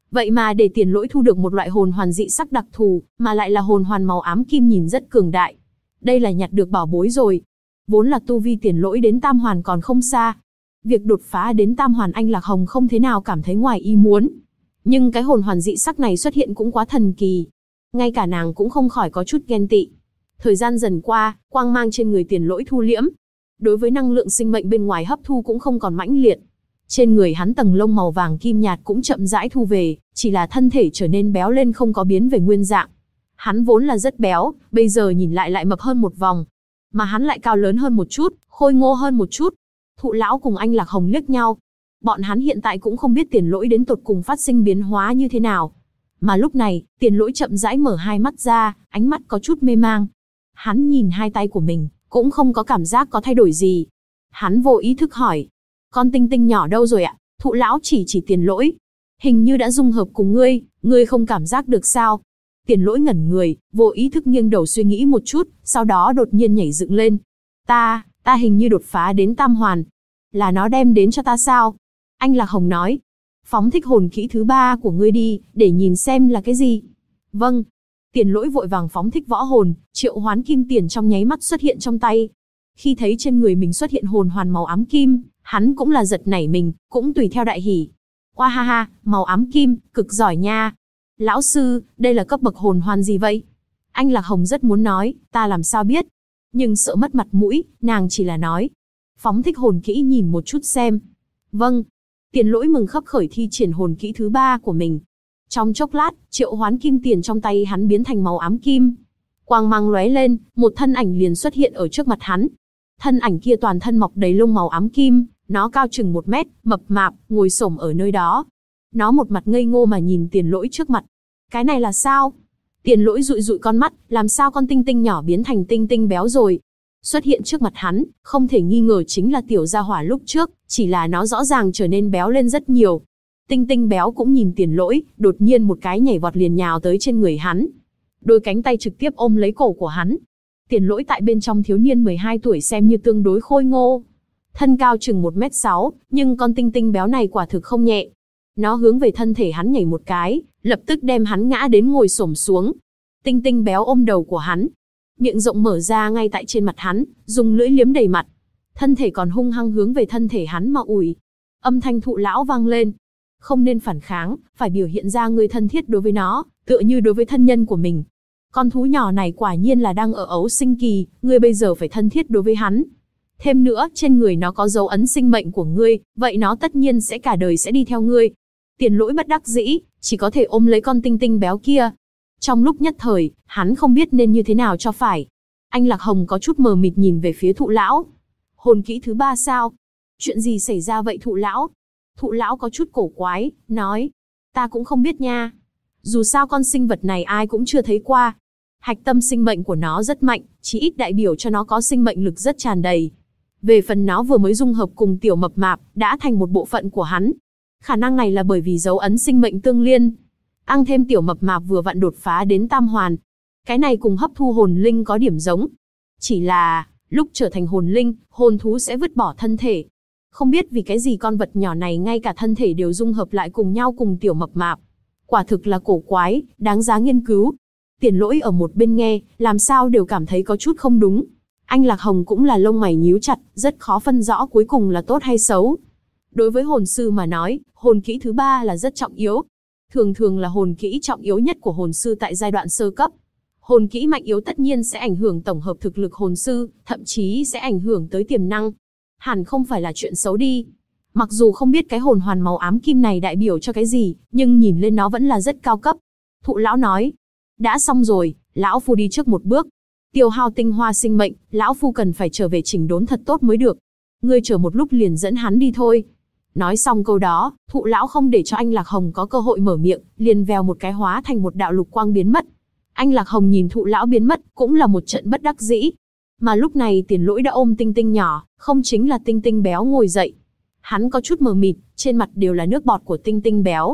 Vậy mà để Tiền Lỗi thu được một loại hồn hoàn dị sắc đặc thù, mà lại là hồn hoàn màu ám kim nhìn rất cường đại. Đây là nhặt được bảo bối rồi. Vốn là tu vi Tiền Lỗi đến tam hoàn còn không xa. Việc đột phá đến tam hoàn anh Lạc Hồng không thế nào cảm thấy ngoài ý muốn. Nhưng cái hồn hoàn dị sắc này xuất hiện cũng quá thần kỳ. Ngay cả nàng cũng không khỏi có chút ghen tị. Thời gian dần qua, quang mang trên người Tiền Lỗi thu liễm. Đối với năng lượng sinh mệnh bên ngoài hấp thu cũng không còn mãnh liệt. Trên người hắn tầng lông màu vàng kim nhạt cũng chậm rãi thu về, chỉ là thân thể trở nên béo lên không có biến về nguyên dạng. Hắn vốn là rất béo, bây giờ nhìn lại mập hơn một vòng. Mà hắn lại cao lớn hơn một chút, khôi ngô hơn một chút. Thụ lão cùng anh Lạc Hồng liếc nhau. Bọn hắn hiện tại cũng không biết Tiền Lỗi đến tột cùng phát sinh biến hóa như thế nào. Mà lúc này, Tiền Lỗi chậm rãi mở hai mắt ra, ánh mắt có chút mê mang. Hắn nhìn hai tay của mình, cũng không có cảm giác có thay đổi gì. Hắn vô ý thức hỏi. Con tinh tinh nhỏ đâu rồi ạ? Thụ lão chỉ Tiền Lỗi. Hình như đã dung hợp cùng ngươi không cảm giác được sao? Tiền Lỗi ngẩn người, vô ý thức nghiêng đầu suy nghĩ một chút, sau đó đột nhiên nhảy dựng lên. Ta hình như đột phá đến tam hoàn. Là nó đem đến cho ta sao? Anh Lạc Hồng nói. Phóng thích hồn kỹ thứ 3 của ngươi đi, để nhìn xem là cái gì. Vâng. Tiền Lỗi vội vàng phóng thích võ hồn, triệu hoán kim tiền trong nháy mắt xuất hiện trong tay. Khi thấy trên người mình xuất hiện hồn hoàn màu ám kim, hắn cũng là giật nảy mình, cũng tùy theo đại hỉ. Oa ha ha, màu ám kim, cực giỏi nha. Lão sư, đây là cấp bậc hồn hoàn gì vậy? Anh Lạc Hồng rất muốn nói, ta làm sao biết? Nhưng sợ mất mặt mũi, nàng chỉ là nói. Phóng thích hồn kỹ nhìn một chút xem. Vâng. Tiền Lỗi mừng khấp khởi thi triển hồn kỹ thứ 3 của mình. Trong chốc lát, triệu hoán kim tiền trong tay hắn biến thành màu ám kim. Quang mang lóe lên, một thân ảnh liền xuất hiện ở trước mặt hắn. Thân ảnh kia toàn thân mọc đầy lông màu ám kim, nó cao chừng 1 mét, mập mạp, ngồi xổm ở nơi đó. Nó một mặt ngây ngô mà nhìn Tiền Lỗi trước mặt. Cái này là sao? Tiền Lỗi dụi dụi con mắt, làm sao con tinh tinh nhỏ biến thành tinh tinh béo rồi? Xuất hiện trước mặt hắn, không thể nghi ngờ chính là tiểu gia hỏa lúc trước, chỉ là nó rõ ràng trở nên béo lên rất nhiều. Tinh tinh béo cũng nhìn Tiền Lỗi, đột nhiên một cái nhảy vọt liền nhào tới trên người hắn. Đôi cánh tay trực tiếp ôm lấy cổ của hắn. Tiền Lỗi tại bên trong thiếu niên 12 tuổi xem như tương đối khôi ngô. Thân cao chừng 1m6, nhưng con tinh tinh béo này quả thực không nhẹ. Nó hướng về thân thể hắn nhảy một cái, lập tức đem hắn ngã đến ngồi xổm xuống. Tinh tinh béo ôm đầu của hắn. Miệng rộng mở ra ngay tại trên mặt hắn, dùng lưỡi liếm đầy mặt. Thân thể còn hung hăng hướng về thân thể hắn mà ủi. Âm thanh thụ lão vang lên. Không nên phản kháng, phải biểu hiện ra người thân thiết đối với nó, tựa như đối với thân nhân của mình. Con thú nhỏ này quả nhiên là đang ở ấu sinh kỳ, ngươi bây giờ phải thân thiết đối với hắn. Thêm nữa, trên người nó có dấu ấn sinh mệnh của ngươi, vậy nó tất nhiên sẽ cả đời sẽ đi theo ngươi. Tiền Lỗi bất đắc dĩ, chỉ có thể ôm lấy con tinh tinh béo kia. Trong lúc nhất thời, hắn không biết nên như thế nào cho phải. Anh Lạc Hồng có chút mờ mịt nhìn về phía thụ lão. Hồn kỹ thứ 3 sao? Chuyện gì xảy ra vậy thụ lão? Thụ lão có chút cổ quái, nói. Ta cũng không biết nha. Dù sao con sinh vật này ai cũng chưa thấy qua. Hạch tâm sinh mệnh của nó rất mạnh, chỉ ít đại biểu cho nó có sinh mệnh lực rất tràn đầy. Về phần nó vừa mới dung hợp cùng tiểu mập mạp, đã thành một bộ phận của hắn. Khả năng này là bởi vì dấu ấn sinh mệnh tương liên. Ăn thêm tiểu mập mạp vừa vặn đột phá đến tam hoàn. Cái này cùng hấp thu hồn linh có điểm giống. Chỉ là, lúc trở thành hồn linh, hồn thú sẽ vứt bỏ thân thể. Không biết vì cái gì con vật nhỏ này ngay cả thân thể đều dung hợp lại cùng nhau cùng tiểu mập mạp. Quả thực là cổ quái, đáng giá nghiên cứu. Tiền Lỗi ở một bên nghe, làm sao đều cảm thấy có chút không đúng. Anh Lạc Hồng cũng là lông mày nhíu chặt, rất khó phân rõ cuối cùng là tốt hay xấu. Đối với hồn sư mà nói, hồn kỹ thứ 3 là rất trọng yếu. Thường là hồn kỹ trọng yếu nhất của hồn sư tại giai đoạn sơ cấp. Hồn kỹ mạnh yếu tất nhiên sẽ ảnh hưởng tổng hợp thực lực hồn sư, thậm chí sẽ ảnh hưởng tới tiềm năng. Hẳn không phải là chuyện xấu đi. Mặc dù không biết cái hồn hoàn màu ám kim này đại biểu cho cái gì, nhưng nhìn lên nó vẫn là rất cao cấp. Thụ lão nói, đã xong rồi, lão phu đi trước một bước. Tiêu hao tinh hoa sinh mệnh, lão phu cần phải trở về chỉnh đốn thật tốt mới được. Ngươi chờ một lúc liền dẫn hắn đi thôi. Nói xong câu đó, thụ lão không để cho anh Lạc Hồng có cơ hội mở miệng, liền vèo một cái hóa thành một đạo lục quang biến mất. Anh Lạc Hồng nhìn thụ lão biến mất, cũng là một trận bất đắc dĩ. Mà lúc này Tiền Lỗi đã ôm tinh tinh nhỏ, không chính là tinh tinh béo ngồi dậy. Hắn có chút mờ mịt, trên mặt đều là nước bọt của tinh tinh béo.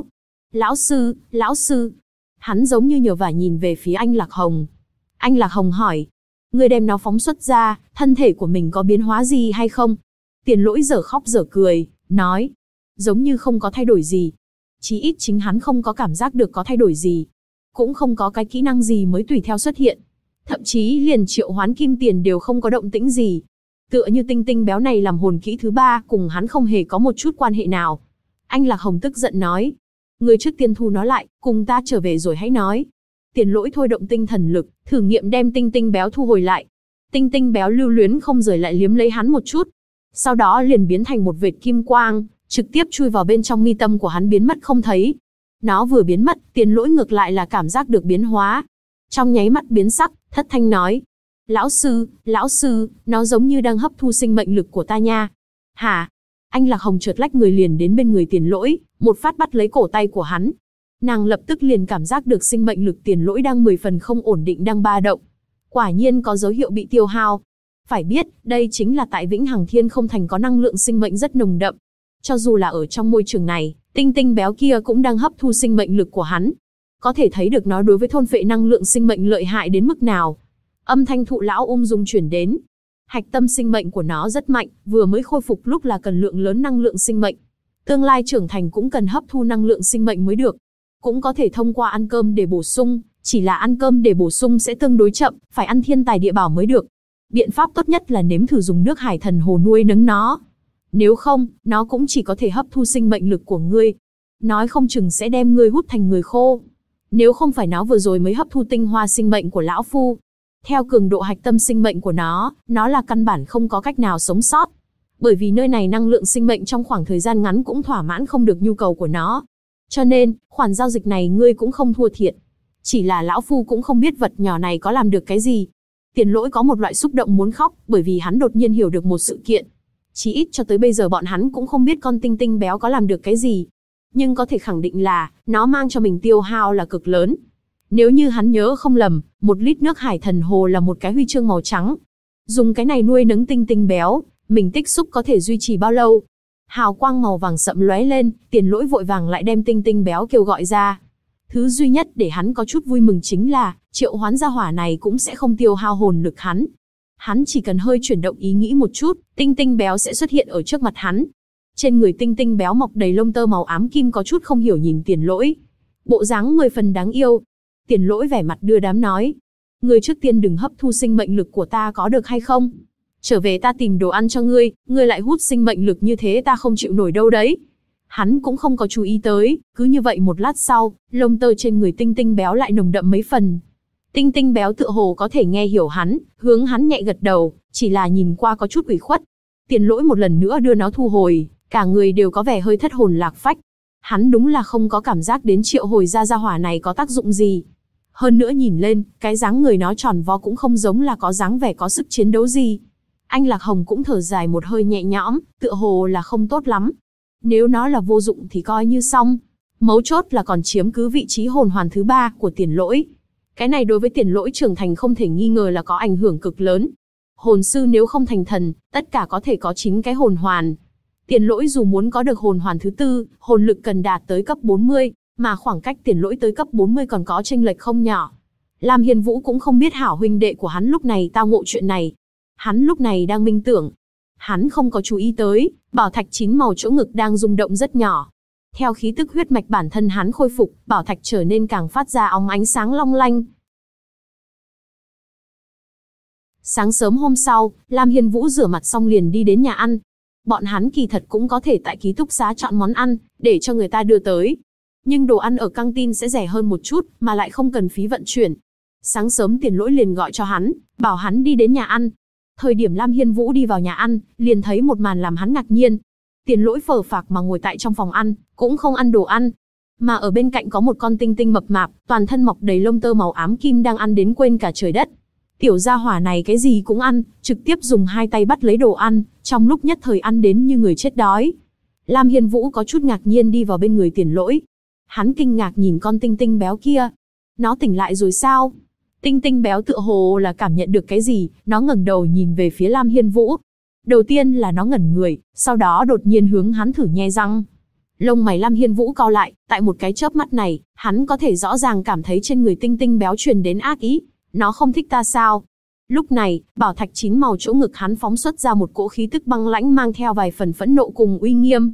Lão sư. Hắn giống như nhờ vả nhìn về phía anh Lạc Hồng. Anh Lạc Hồng hỏi, ngươi đem nó phóng xuất ra, thân thể của mình có biến hóa gì hay không? Tiền Lỗi dở khóc dở cười, nói, giống như không có thay đổi gì. Chí ít chính hắn không có cảm giác được có thay đổi gì. Cũng không có cái kỹ năng gì mới tùy theo xuất hiện. Thậm chí liền triệu hoán kim tiền đều không có động tĩnh gì. Tựa như tinh tinh béo này làm hồn kỹ thứ 3 cùng hắn không hề có một chút quan hệ nào. Anh Lạc Hồng tức giận nói. Người trước tiên thu nó lại, cùng ta trở về rồi hãy nói. Tiền Lỗi thôi động tinh thần lực, thử nghiệm đem tinh tinh béo thu hồi lại. Tinh tinh béo lưu luyến không rời lại liếm lấy hắn một chút. Sau đó liền biến thành một vệt kim quang, trực tiếp chui vào bên trong mi tâm của hắn biến mất không thấy. Nó vừa biến mất, Tiền Lỗi ngược lại là cảm giác được biến hóa. Trong nháy mắt biến sắc, thất thanh nói. Lão sư, nó giống như đang hấp thu sinh mệnh lực của ta nha. Hả? Anh Lạc Hồng chợt lách người liền đến bên người Tiền Lỗi, một phát bắt lấy cổ tay của hắn. Nàng lập tức liền cảm giác được sinh mệnh lực Tiền Lỗi đang 10 phần không ổn định đang ba động. Quả nhiên có dấu hiệu bị tiêu hao. Phải biết, đây chính là tại Vĩnh Hằng Thiên Không Thành có năng lượng sinh mệnh rất nồng đậm. Cho dù là ở trong môi trường này, tinh tinh béo kia cũng đang hấp thu sinh mệnh lực của hắn. Có thể thấy được nó đối với thôn phệ năng lượng sinh mệnh lợi hại đến mức nào. Âm thanh thụ lão ung dung chuyển đến. Hạch tâm sinh mệnh của nó rất mạnh, vừa mới khôi phục lúc là cần lượng lớn năng lượng sinh mệnh. Tương lai trưởng thành cũng cần hấp thu năng lượng sinh mệnh mới được. Cũng có thể thông qua ăn cơm để bổ sung, chỉ là ăn cơm để bổ sung sẽ tương đối chậm, phải ăn thiên tài địa bảo mới được. Biện pháp tốt nhất là nếm thử dùng nước hải thần hồ nuôi nấng nó. Nếu không, nó cũng chỉ có thể hấp thu sinh mệnh lực của ngươi. Nói không chừng sẽ đem ngươi hút thành người khô. Nếu không phải nó vừa rồi mới hấp thu tinh hoa sinh mệnh của lão phu. Theo cường độ hạch tâm sinh mệnh của nó là căn bản không có cách nào sống sót. Bởi vì nơi này năng lượng sinh mệnh trong khoảng thời gian ngắn cũng thỏa mãn không được nhu cầu của nó. Cho nên, khoản giao dịch này ngươi cũng không thua thiệt. Chỉ là lão phu cũng không biết vật nhỏ này có làm được cái gì. Tiền Lỗi có một loại xúc động muốn khóc, bởi vì hắn đột nhiên hiểu được một sự kiện. Chí ít cho tới bây giờ bọn hắn cũng không biết con tinh tinh béo có làm được cái gì. Nhưng có thể khẳng định là, nó mang cho mình tiêu hao là cực lớn. Nếu như hắn nhớ không lầm, 1 lít nước hải thần hồ là một cái huy chương màu trắng. Dùng cái này nuôi nấng tinh tinh béo, mình tích xúc có thể duy trì bao lâu? Hào quang màu vàng sậm lóe lên, Tiền Lỗi vội vàng lại đem tinh tinh béo kêu gọi ra. Thứ duy nhất để hắn có chút vui mừng chính là, triệu hoán gia hỏa này cũng sẽ không tiêu hao hồn lực hắn. Hắn chỉ cần hơi chuyển động ý nghĩ một chút, tinh tinh béo sẽ xuất hiện ở trước mặt hắn. Trên người tinh tinh béo mọc đầy lông tơ màu ám kim có chút không hiểu nhìn Tiền Lỗi. Bộ dáng 10 phần đáng yêu. Tiền Lỗi vẻ mặt đưa đám nói. Ngươi trước tiên đừng hấp thu sinh mệnh lực của ta có được hay không? Trở về ta tìm đồ ăn cho ngươi lại hút sinh mệnh lực như thế ta không chịu nổi đâu đấy. Hắn cũng không có chú ý tới, cứ như vậy một lát sau, lông tơ trên người tinh tinh béo lại nồng đậm mấy phần. Tinh tinh béo tựa hồ có thể nghe hiểu hắn, hướng hắn nhẹ gật đầu, chỉ là nhìn qua có chút ủy khuất. Tiền Lỗi một lần nữa đưa nó thu hồi, cả người đều có vẻ hơi thất hồn lạc phách. Hắn đúng là không có cảm giác đến triệu hồi ra gia hỏa này có tác dụng gì. Hơn nữa nhìn lên, cái dáng người nó tròn vo cũng không giống là có dáng vẻ có sức chiến đấu gì. Anh Lạc Hồng cũng thở dài một hơi nhẹ nhõm, tựa hồ là không tốt lắm. Nếu nó là vô dụng thì coi như xong. Mấu chốt là còn chiếm cứ vị trí hồn hoàn thứ 3 của Tiền Lỗi. Cái này đối với Tiền Lỗi trưởng thành không thể nghi ngờ là có ảnh hưởng cực lớn. Hồn sư nếu không thành thần, tất cả có thể có 9 cái hồn hoàn. Tiền Lỗi dù muốn có được hồn hoàn thứ 4, hồn lực cần đạt tới cấp 40, mà khoảng cách Tiền Lỗi tới cấp 40 còn có chênh lệch không nhỏ. Lam Hiên Vũ cũng không biết hảo huynh đệ của hắn lúc này tao ngộ chuyện này. Hắn lúc này đang minh tưởng. Hắn không có chú ý tới, bảo thạch 9 màu chỗ ngực đang rung động rất nhỏ. Theo khí tức huyết mạch bản thân hắn khôi phục, bảo thạch trở nên càng phát ra óng ánh sáng long lanh. Sáng sớm hôm sau, Lam Hiên Vũ rửa mặt xong liền đi đến nhà ăn. Bọn hắn kỳ thật cũng có thể tại ký túc xá chọn món ăn, để cho người ta đưa tới. Nhưng đồ ăn ở căng tin sẽ rẻ hơn một chút, mà lại không cần phí vận chuyển. Sáng sớm Tiền Lỗi liền gọi cho hắn, bảo hắn đi đến nhà ăn. Thời điểm Lam Hiên Vũ đi vào nhà ăn, liền thấy một màn làm hắn ngạc nhiên. Tiền Lỗi phờ phạc mà ngồi tại trong phòng ăn, cũng không ăn đồ ăn. Mà ở bên cạnh có một con tinh tinh mập mạp, toàn thân mọc đầy lông tơ màu ám kim đang ăn đến quên cả trời đất. Tiểu gia hỏa này cái gì cũng ăn, trực tiếp dùng 2 tay bắt lấy đồ ăn, trong lúc nhất thời ăn đến như người chết đói. Lam Hiên Vũ có chút ngạc nhiên đi vào bên người Tiền Lỗi. Hắn kinh ngạc nhìn con tinh tinh béo kia. Nó tỉnh lại rồi sao? Tinh tinh béo tựa hồ là cảm nhận được cái gì, nó ngẩng đầu nhìn về phía Lam Hiên Vũ. Đầu tiên là nó ngẩn người, sau đó đột nhiên hướng hắn thử nhe răng. Lông mày Lam Hiên Vũ cau lại, tại một cái chớp mắt này, hắn có thể rõ ràng cảm thấy trên người tinh tinh béo truyền đến ác ý. Nó không thích ta sao? Lúc này, bảo thạch 9 màu chỗ ngực hắn phóng xuất ra một cỗ khí tức băng lãnh mang theo vài phần phẫn nộ cùng uy nghiêm.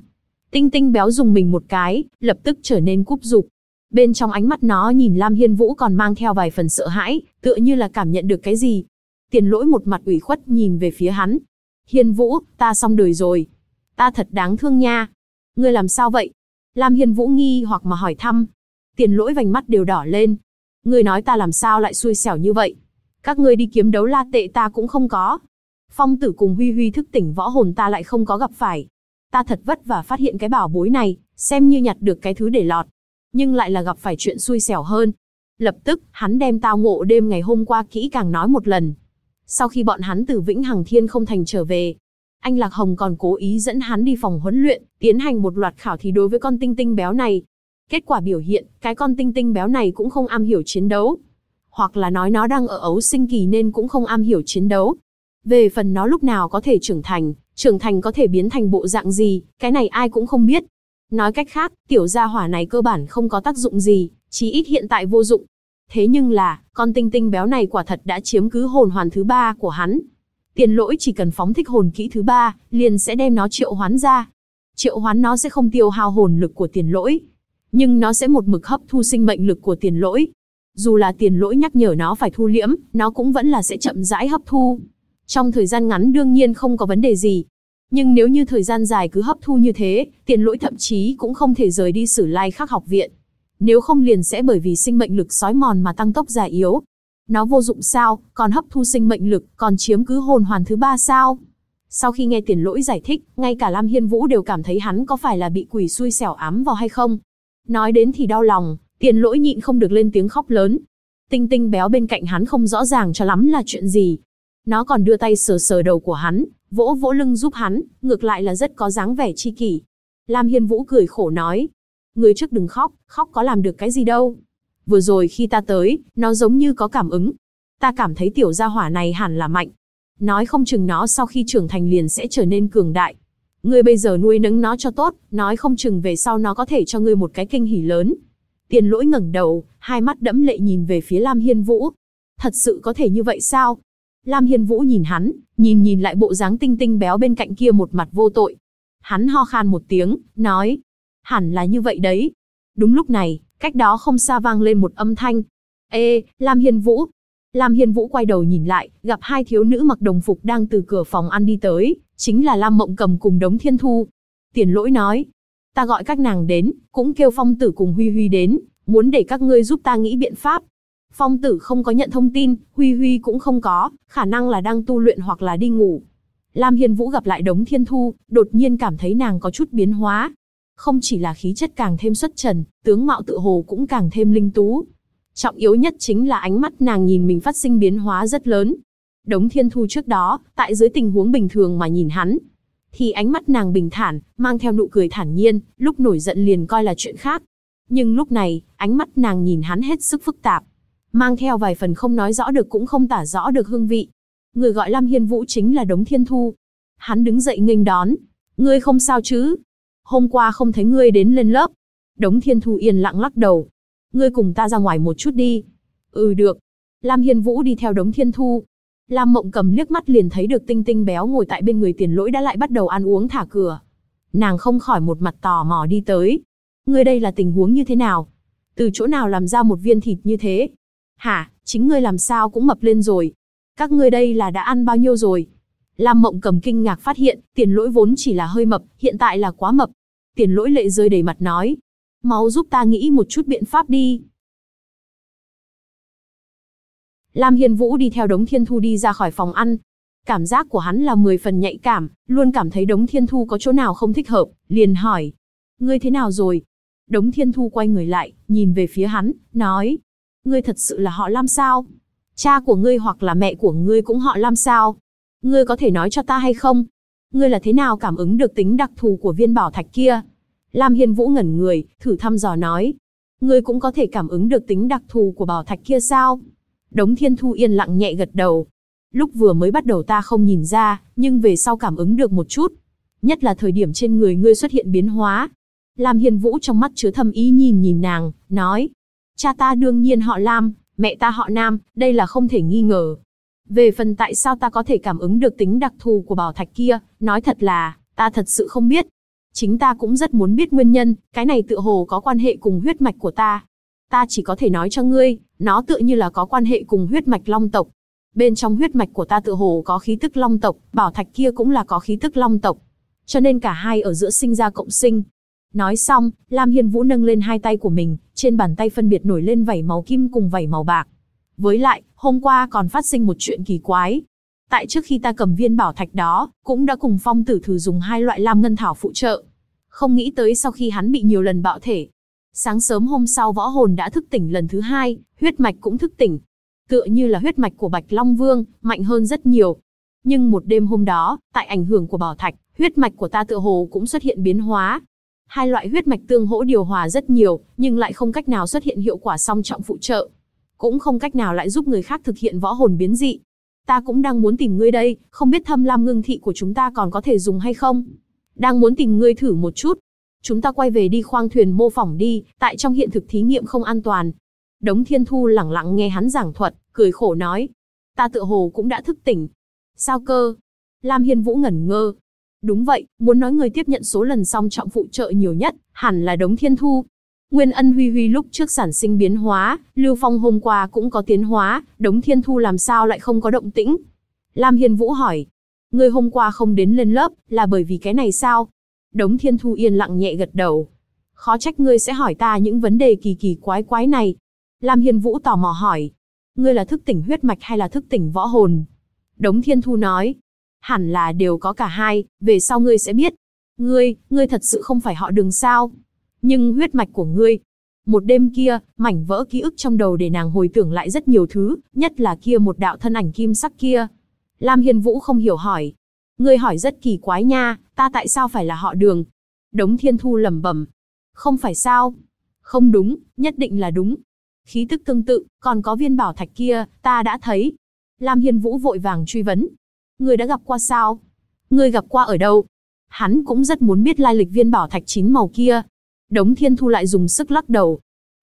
Tinh Tinh béo dùng mình một cái, lập tức trở nên cúp dục. Bên trong ánh mắt nó nhìn Lam Hiên Vũ còn mang theo vài phần sợ hãi, tựa như là cảm nhận được cái gì. Tiền Lỗi một mặt ủy khuất nhìn về phía hắn. Hiên Vũ, ta xong đời rồi. Ta thật đáng thương nha. Ngươi làm sao vậy? Lam Hiên Vũ nghi hoặc mà hỏi thăm. Tiền Lỗi vành mắt đều đỏ lên. Ngươi nói ta làm sao lại xui xẻo như vậy? Các ngươi đi kiếm đấu la tệ ta cũng không có. Phong Tử cùng Huy Huy thức tỉnh võ hồn ta lại không có gặp phải. Ta thật vất vả phát hiện cái bảo bối này, xem như nhặt được cái thứ để lọt. Nhưng lại là gặp phải chuyện xui xẻo hơn. Lập tức, hắn đem tao ngộ đêm ngày hôm qua kỹ càng nói một lần. Sau khi bọn hắn từ Vĩnh Hằng Thiên không thành trở về, anh Lạc Hồng còn cố ý dẫn hắn đi phòng huấn luyện, tiến hành một loạt khảo thí đối với con Tinh Tinh béo này. Kết quả biểu hiện, cái con Tinh Tinh béo này cũng không am hiểu chiến đấu. Hoặc là nói nó đang ở ấu sinh kỳ nên cũng không am hiểu chiến đấu. Về phần nó lúc nào có thể trưởng thành có thể biến thành bộ dạng gì, cái này ai cũng không biết. Nói cách khác, tiểu gia hỏa này cơ bản không có tác dụng gì, chí ít hiện tại vô dụng. Thế nhưng là, con Tinh Tinh béo này quả thật đã chiếm cứ hồn hoàn thứ 3 của hắn. Tiền Lỗi chỉ cần phóng thích hồn kỹ thứ 3, liền sẽ đem nó triệu hoán ra. Triệu hoán nó sẽ không tiêu hao hồn lực của Tiền Lỗi, nhưng nó sẽ một mực hấp thu sinh mệnh lực của Tiền Lỗi. Dù là Tiền Lỗi nhắc nhở nó phải thu liễm, nó cũng vẫn là sẽ chậm rãi hấp thu. Trong thời gian ngắn đương nhiên không có vấn đề gì. Nhưng nếu như thời gian dài cứ hấp thu như thế, Tiền Lỗi thậm chí cũng không thể rời đi Sử Lai Khắc học viện. Nếu không liền sẽ bởi vì sinh mệnh lực xói mòn mà tăng tốc già yếu. Nó vô dụng sao, còn hấp thu sinh mệnh lực, còn chiếm cứ hồn hoàn thứ 3 sao? Sau khi nghe Tiền Lỗi giải thích, ngay cả Lam Hiên Vũ đều cảm thấy hắn có phải là bị quỷ xui xẻo ám vào hay không. Nói đến thì đau lòng, Tiền Lỗi nhịn không được lên tiếng khóc lớn. Tinh Tinh béo bên cạnh hắn không rõ ràng cho lắm là chuyện gì. Nó còn đưa tay sờ sờ đầu của hắn, vỗ vỗ lưng giúp hắn, ngược lại là rất có dáng vẻ chi kỷ. Lam Hiên Vũ cười khổ nói. Người trước đừng khóc, khóc có làm được cái gì đâu. Vừa rồi khi ta tới, nó giống như có cảm ứng. Ta cảm thấy tiểu gia hỏa này hẳn là mạnh. Nói không chừng nó sau khi trưởng thành liền sẽ trở nên cường đại. Ngươi bây giờ nuôi nấng nó cho tốt, nói không chừng về sau nó có thể cho ngươi một cái kinh hỉ lớn. Tiền Lỗi ngẩng đầu, hai mắt đẫm lệ nhìn về phía Lam Hiên Vũ. Thật sự có thể như vậy sao? Lam Hiên Vũ nhìn hắn, nhìn lại bộ dáng Tinh Tinh béo bên cạnh kia một mặt vô tội. Hắn ho khan một tiếng, nói. Hẳn là như vậy đấy. Đúng lúc này, cách đó không xa vang lên một âm thanh. Ê, Lam Hiên Vũ. Lam Hiên Vũ quay đầu nhìn lại, gặp hai thiếu nữ mặc đồng phục đang từ cửa phòng ăn đi tới, chính là Lam Mộng Cầm cùng Đống Thiên Thu. Tiền Lỗi nói. Ta gọi các nàng đến, cũng kêu Phong Tử cùng Huy Huy đến, muốn để các ngươi giúp ta nghĩ biện pháp. Phong Tử không có nhận thông tin, Huy Huy cũng không có, khả năng là đang tu luyện hoặc là đi ngủ. Lam Hiên Vũ gặp lại Đống Thiên Thu, đột nhiên cảm thấy nàng có chút biến hóa. Không chỉ là khí chất càng thêm xuất trần, tướng mạo tựa hồ cũng càng thêm linh tú. Trọng yếu nhất chính là ánh mắt nàng nhìn mình phát sinh biến hóa rất lớn. Đống Thiên Thu trước đó, tại dưới tình huống bình thường mà nhìn hắn, thì ánh mắt nàng bình thản, mang theo nụ cười thản nhiên, lúc nổi giận liền coi là chuyện khác. Nhưng lúc này, ánh mắt nàng nhìn hắn hết sức phức tạp, mang theo vài phần không nói rõ được cũng không tả rõ được hương vị. Người gọi Lam Hiên Vũ chính là Đống Thiên Thu. Hắn đứng dậy nghênh đón. Ngươi không sao chứ? Hôm qua không thấy ngươi đến lên lớp. Đống Thiên Thu yên lặng lắc đầu. Ngươi cùng ta ra ngoài một chút đi. Ừ được. Lam Hiên Vũ đi theo Đống Thiên Thu. Lam Mộng Cầm liếc mắt liền thấy được Tinh Tinh béo ngồi tại bên người Tiền Lỗi đã lại bắt đầu ăn uống thả cửa. Nàng không khỏi một mặt tò mò đi tới. Ngươi đây là tình huống như thế nào? Từ chỗ nào làm ra một viên thịt như thế? Hả, chính ngươi làm sao cũng mập lên rồi. Các ngươi đây là đã ăn bao nhiêu rồi? Lam Mộng Cầm kinh ngạc phát hiện, Tiền Lỗi vốn chỉ là hơi mập, hiện tại là quá mập. Tiền Lỗi lệ rơi đầy mặt nói. Mau giúp ta nghĩ một chút biện pháp đi. Lam Hiên Vũ đi theo Đống Thiên Thu đi ra khỏi phòng ăn. Cảm giác của hắn là 10 phần nhạy cảm, luôn cảm thấy Đống Thiên Thu có chỗ nào không thích hợp, liền hỏi. Ngươi thế nào rồi? Đống Thiên Thu quay người lại, nhìn về phía hắn, nói. Ngươi thật sự là họ Lam sao? Cha của ngươi hoặc là mẹ của ngươi cũng họ Lam sao? Ngươi có thể nói cho ta hay không? Ngươi là thế nào cảm ứng được tính đặc thù của viên bảo thạch kia? Lam Hiên Vũ ngẩn người, thử thăm dò nói. Ngươi cũng có thể cảm ứng được tính đặc thù của bảo thạch kia sao? Đống Thiên Thu yên lặng nhẹ gật đầu. Lúc vừa mới bắt đầu ta không nhìn ra, nhưng về sau cảm ứng được một chút. Nhất là thời điểm trên người ngươi xuất hiện biến hóa. Lam Hiên Vũ trong mắt chứa thâm ý nhìn nàng, nói. Cha ta đương nhiên họ Lam, mẹ ta họ Nam, đây là không thể nghi ngờ. Về phần tại sao ta có thể cảm ứng được tính đặc thù của bảo thạch kia, nói thật là, ta thật sự không biết. Chính ta cũng rất muốn biết nguyên nhân, cái này tựa hồ có quan hệ cùng huyết mạch của ta. Ta chỉ có thể nói cho ngươi, nó tựa như là có quan hệ cùng huyết mạch Long tộc. Bên trong huyết mạch của ta tựa hồ có khí tức Long tộc, bảo thạch kia cũng là có khí tức Long tộc. Cho nên cả hai ở giữa sinh ra cộng sinh. Nói xong, Lam Hiên Vũ nâng lên hai tay của mình, trên bàn tay phân biệt nổi lên vảy màu kim cùng vảy màu bạc. Với lại, hôm qua còn phát sinh một chuyện kỳ quái. Tại trước khi ta cầm viên bảo thạch đó, cũng đã cùng Phong Tử thử dùng hai loại lam ngân thảo phụ trợ. Không nghĩ tới sau khi hắn bị nhiều lần bạo thể, sáng sớm hôm sau võ hồn đã thức tỉnh lần thứ hai, huyết mạch cũng thức tỉnh. Tựa như là huyết mạch của Bạch Long Vương, mạnh hơn rất nhiều. Nhưng một đêm hôm đó, tại ảnh hưởng của bảo thạch, huyết mạch của ta tựa hồ cũng xuất hiện biến hóa. Hai loại huyết mạch tương hỗ điều hòa rất nhiều, nhưng lại không cách nào xuất hiện hiệu quả song trọng phụ trợ. Cũng không cách nào lại giúp người khác thực hiện võ hồn biến dị. Ta cũng đang muốn tìm ngươi đây, không biết Thâm Lam ngưng thị của chúng ta còn có thể dùng hay không? Đang muốn tìm ngươi thử một chút. Chúng ta quay về đi khoang thuyền mô phỏng đi, tại trong hiện thực thí nghiệm không an toàn. Đống Thiên Thu lẳng lặng nghe hắn giảng thuật, cười khổ nói. Ta tựa hồ cũng đã thức tỉnh. Sao cơ? Lam Hiên Vũ ngẩn ngơ. Đúng vậy, muốn nói người tiếp nhận số lần song trọng phụ trợ nhiều nhất, hẳn là Đống Thiên Thu. Nguyên Ân Huy Huy lúc trước sản sinh biến hóa, Lưu Phong hôm qua cũng có tiến hóa, Đống Thiên Thu làm sao lại không có động tĩnh? Lam Hiên Vũ hỏi. Ngươi hôm qua không đến lên lớp, là bởi vì cái này sao? Đống Thiên Thu yên lặng nhẹ gật đầu. Khó trách ngươi sẽ hỏi ta những vấn đề kỳ kỳ quái quái này. Lam Hiên Vũ tò mò hỏi. Ngươi là thức tỉnh huyết mạch hay là thức tỉnh võ hồn? Đống Thiên Thu nói. Hẳn là đều có cả hai, về sau ngươi sẽ biết. Ngươi thật sự không phải họ Đường sao? Nhưng huyết mạch của ngươi. Một đêm kia, mảnh vỡ ký ức trong đầu để nàng hồi tưởng lại rất nhiều thứ, nhất là kia một đạo thân ảnh kim sắc kia. Lam Hiên Vũ không hiểu hỏi. Ngươi hỏi rất kỳ quái nha, ta tại sao phải là họ Đường? Đống Thiên Thu lẩm bẩm. Không phải sao? Không đúng, nhất định là đúng. Khí tức tương tự, còn có viên bảo thạch kia, ta đã thấy. Lam Hiên Vũ vội vàng truy vấn. Ngươi đã gặp qua sao? Ngươi gặp qua ở đâu? Hắn cũng rất muốn biết lai lịch viên bảo thạch 9 màu kia. Đống Thiên Thu lại dùng sức lắc đầu.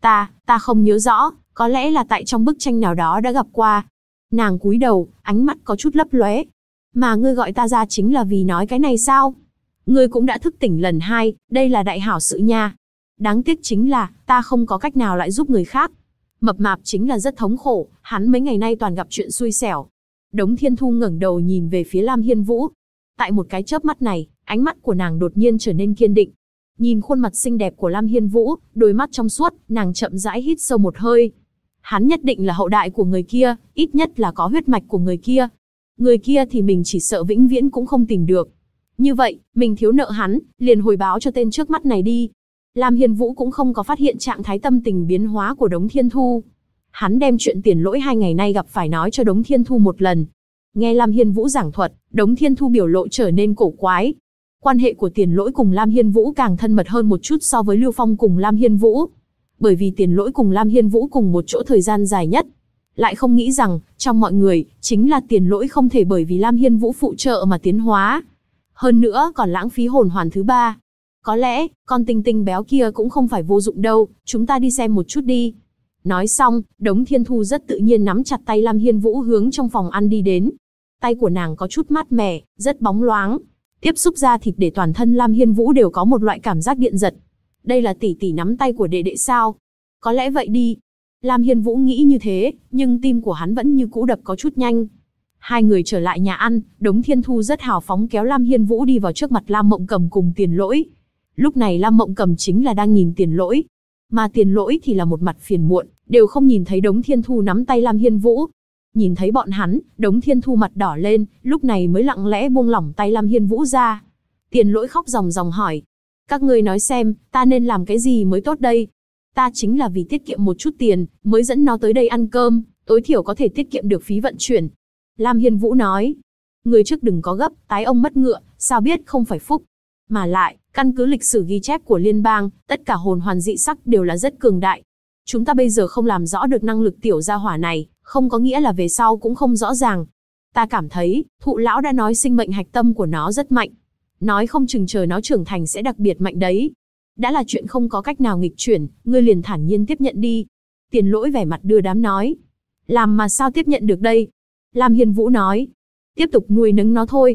Ta không nhớ rõ, có lẽ là tại trong bức tranh nào đó đã gặp qua. Nàng cúi đầu, ánh mắt có chút lấp lóe. Mà ngươi gọi ta ra chính là vì nói cái này sao? Ngươi cũng đã thức tỉnh lần 2, đây là đại hảo sự nha. Đáng tiếc chính là, ta không có cách nào lại giúp người khác. Mập mạp chính là rất thống khổ, hắn mấy ngày nay toàn gặp chuyện xui xẻo. Đống Thiên Thu ngẩng đầu nhìn về phía Lam Hiên Vũ. Tại một cái chớp mắt này, ánh mắt của nàng đột nhiên trở nên kiên định. Nhìn khuôn mặt xinh đẹp của Lam Hiên Vũ, đôi mắt trong suốt, nàng chậm rãi hít sâu một hơi. Hắn nhất định là hậu đại của người kia, ít nhất là có huyết mạch của người kia. Người kia thì mình chỉ sợ vĩnh viễn cũng không tìm được. Như vậy, mình thiếu nợ hắn, liền hồi báo cho tên trước mắt này đi. Lam Hiên Vũ cũng không có phát hiện trạng thái tâm tình biến hóa của Đống Thiên Thu. Hắn đem chuyện Tiền Lỗi 2 ngày nay gặp phải nói cho Đống Thiên Thu một lần. Nghe Lam Hiên Vũ giảng thuật, Đống Thiên Thu biểu lộ trở nên cổ quái. Quan hệ của Tiền Lỗi cùng Lam Hiên Vũ càng thân mật hơn một chút so với Lưu Phong cùng Lam Hiên Vũ. Bởi vì Tiền Lỗi cùng Lam Hiên Vũ cùng một chỗ thời gian dài nhất. Lại không nghĩ rằng, trong mọi người, chính là Tiền Lỗi không thể bởi vì Lam Hiên Vũ phụ trợ mà tiến hóa. Hơn nữa còn lãng phí hồn hoàn thứ 3. Có lẽ, con tinh tinh béo kia cũng không phải vô dụng đâu, chúng ta đi xem một chút đi. Nói xong, Đống Thiên Thu rất tự nhiên nắm chặt tay Lam Hiên Vũ hướng trong phòng ăn đi đến. Tay của nàng có chút mát mẻ, rất bóng loáng. Tiếp xúc da thịt để toàn thân Lam Hiên Vũ đều có một loại cảm giác điện giật. Đây là tỷ tỷ nắm tay của đệ đệ sao? Có lẽ vậy đi. Lam Hiên Vũ nghĩ như thế, nhưng tim của hắn vẫn như cũ đập có chút nhanh. Hai người trở lại nhà ăn, Đống Thiên Thu rất hào phóng kéo Lam Hiên Vũ đi vào trước mặt Lam Mộng Cầm cùng Tiền Lỗi. Lúc này Lam Mộng Cầm chính là đang nhìn Tiền Lỗi. Mà Tiền Lỗi thì là một mặt phiền muộn, đều không nhìn thấy Đống Thiên Thu nắm tay Lam Hiên Vũ. Nhìn thấy bọn hắn, Đống Thiên Thu mặt đỏ lên, lúc này mới lặng lẽ buông lỏng tay Lam Hiên Vũ ra. Tiền Lỗi khóc ròng ròng hỏi. Các ngươi nói xem, ta nên làm cái gì mới tốt đây? Ta chính là vì tiết kiệm một chút tiền, mới dẫn nó tới đây ăn cơm, tối thiểu có thể tiết kiệm được phí vận chuyển. Lam Hiên Vũ nói. Người trước đừng có gấp, tái ông mất ngựa, sao biết không phải phúc. Mà lại, căn cứ lịch sử ghi chép của liên bang, tất cả hồn hoàn dị sắc đều là rất cường đại. Chúng ta bây giờ không làm rõ được năng lực tiểu gia hỏa này, không có nghĩa là về sau cũng không rõ ràng. Ta cảm thấy, thụ lão đã nói sinh mệnh hạch tâm của nó rất mạnh. Nói không chừng chờ nó trưởng thành sẽ đặc biệt mạnh đấy. Đã là chuyện không có cách nào nghịch chuyển, ngươi liền thản nhiên tiếp nhận đi. Tiền Lỗi vẻ mặt đưa đám nói. Làm mà sao tiếp nhận được đây? Lam Hiên Vũ nói. Tiếp tục nuôi nấng nó thôi.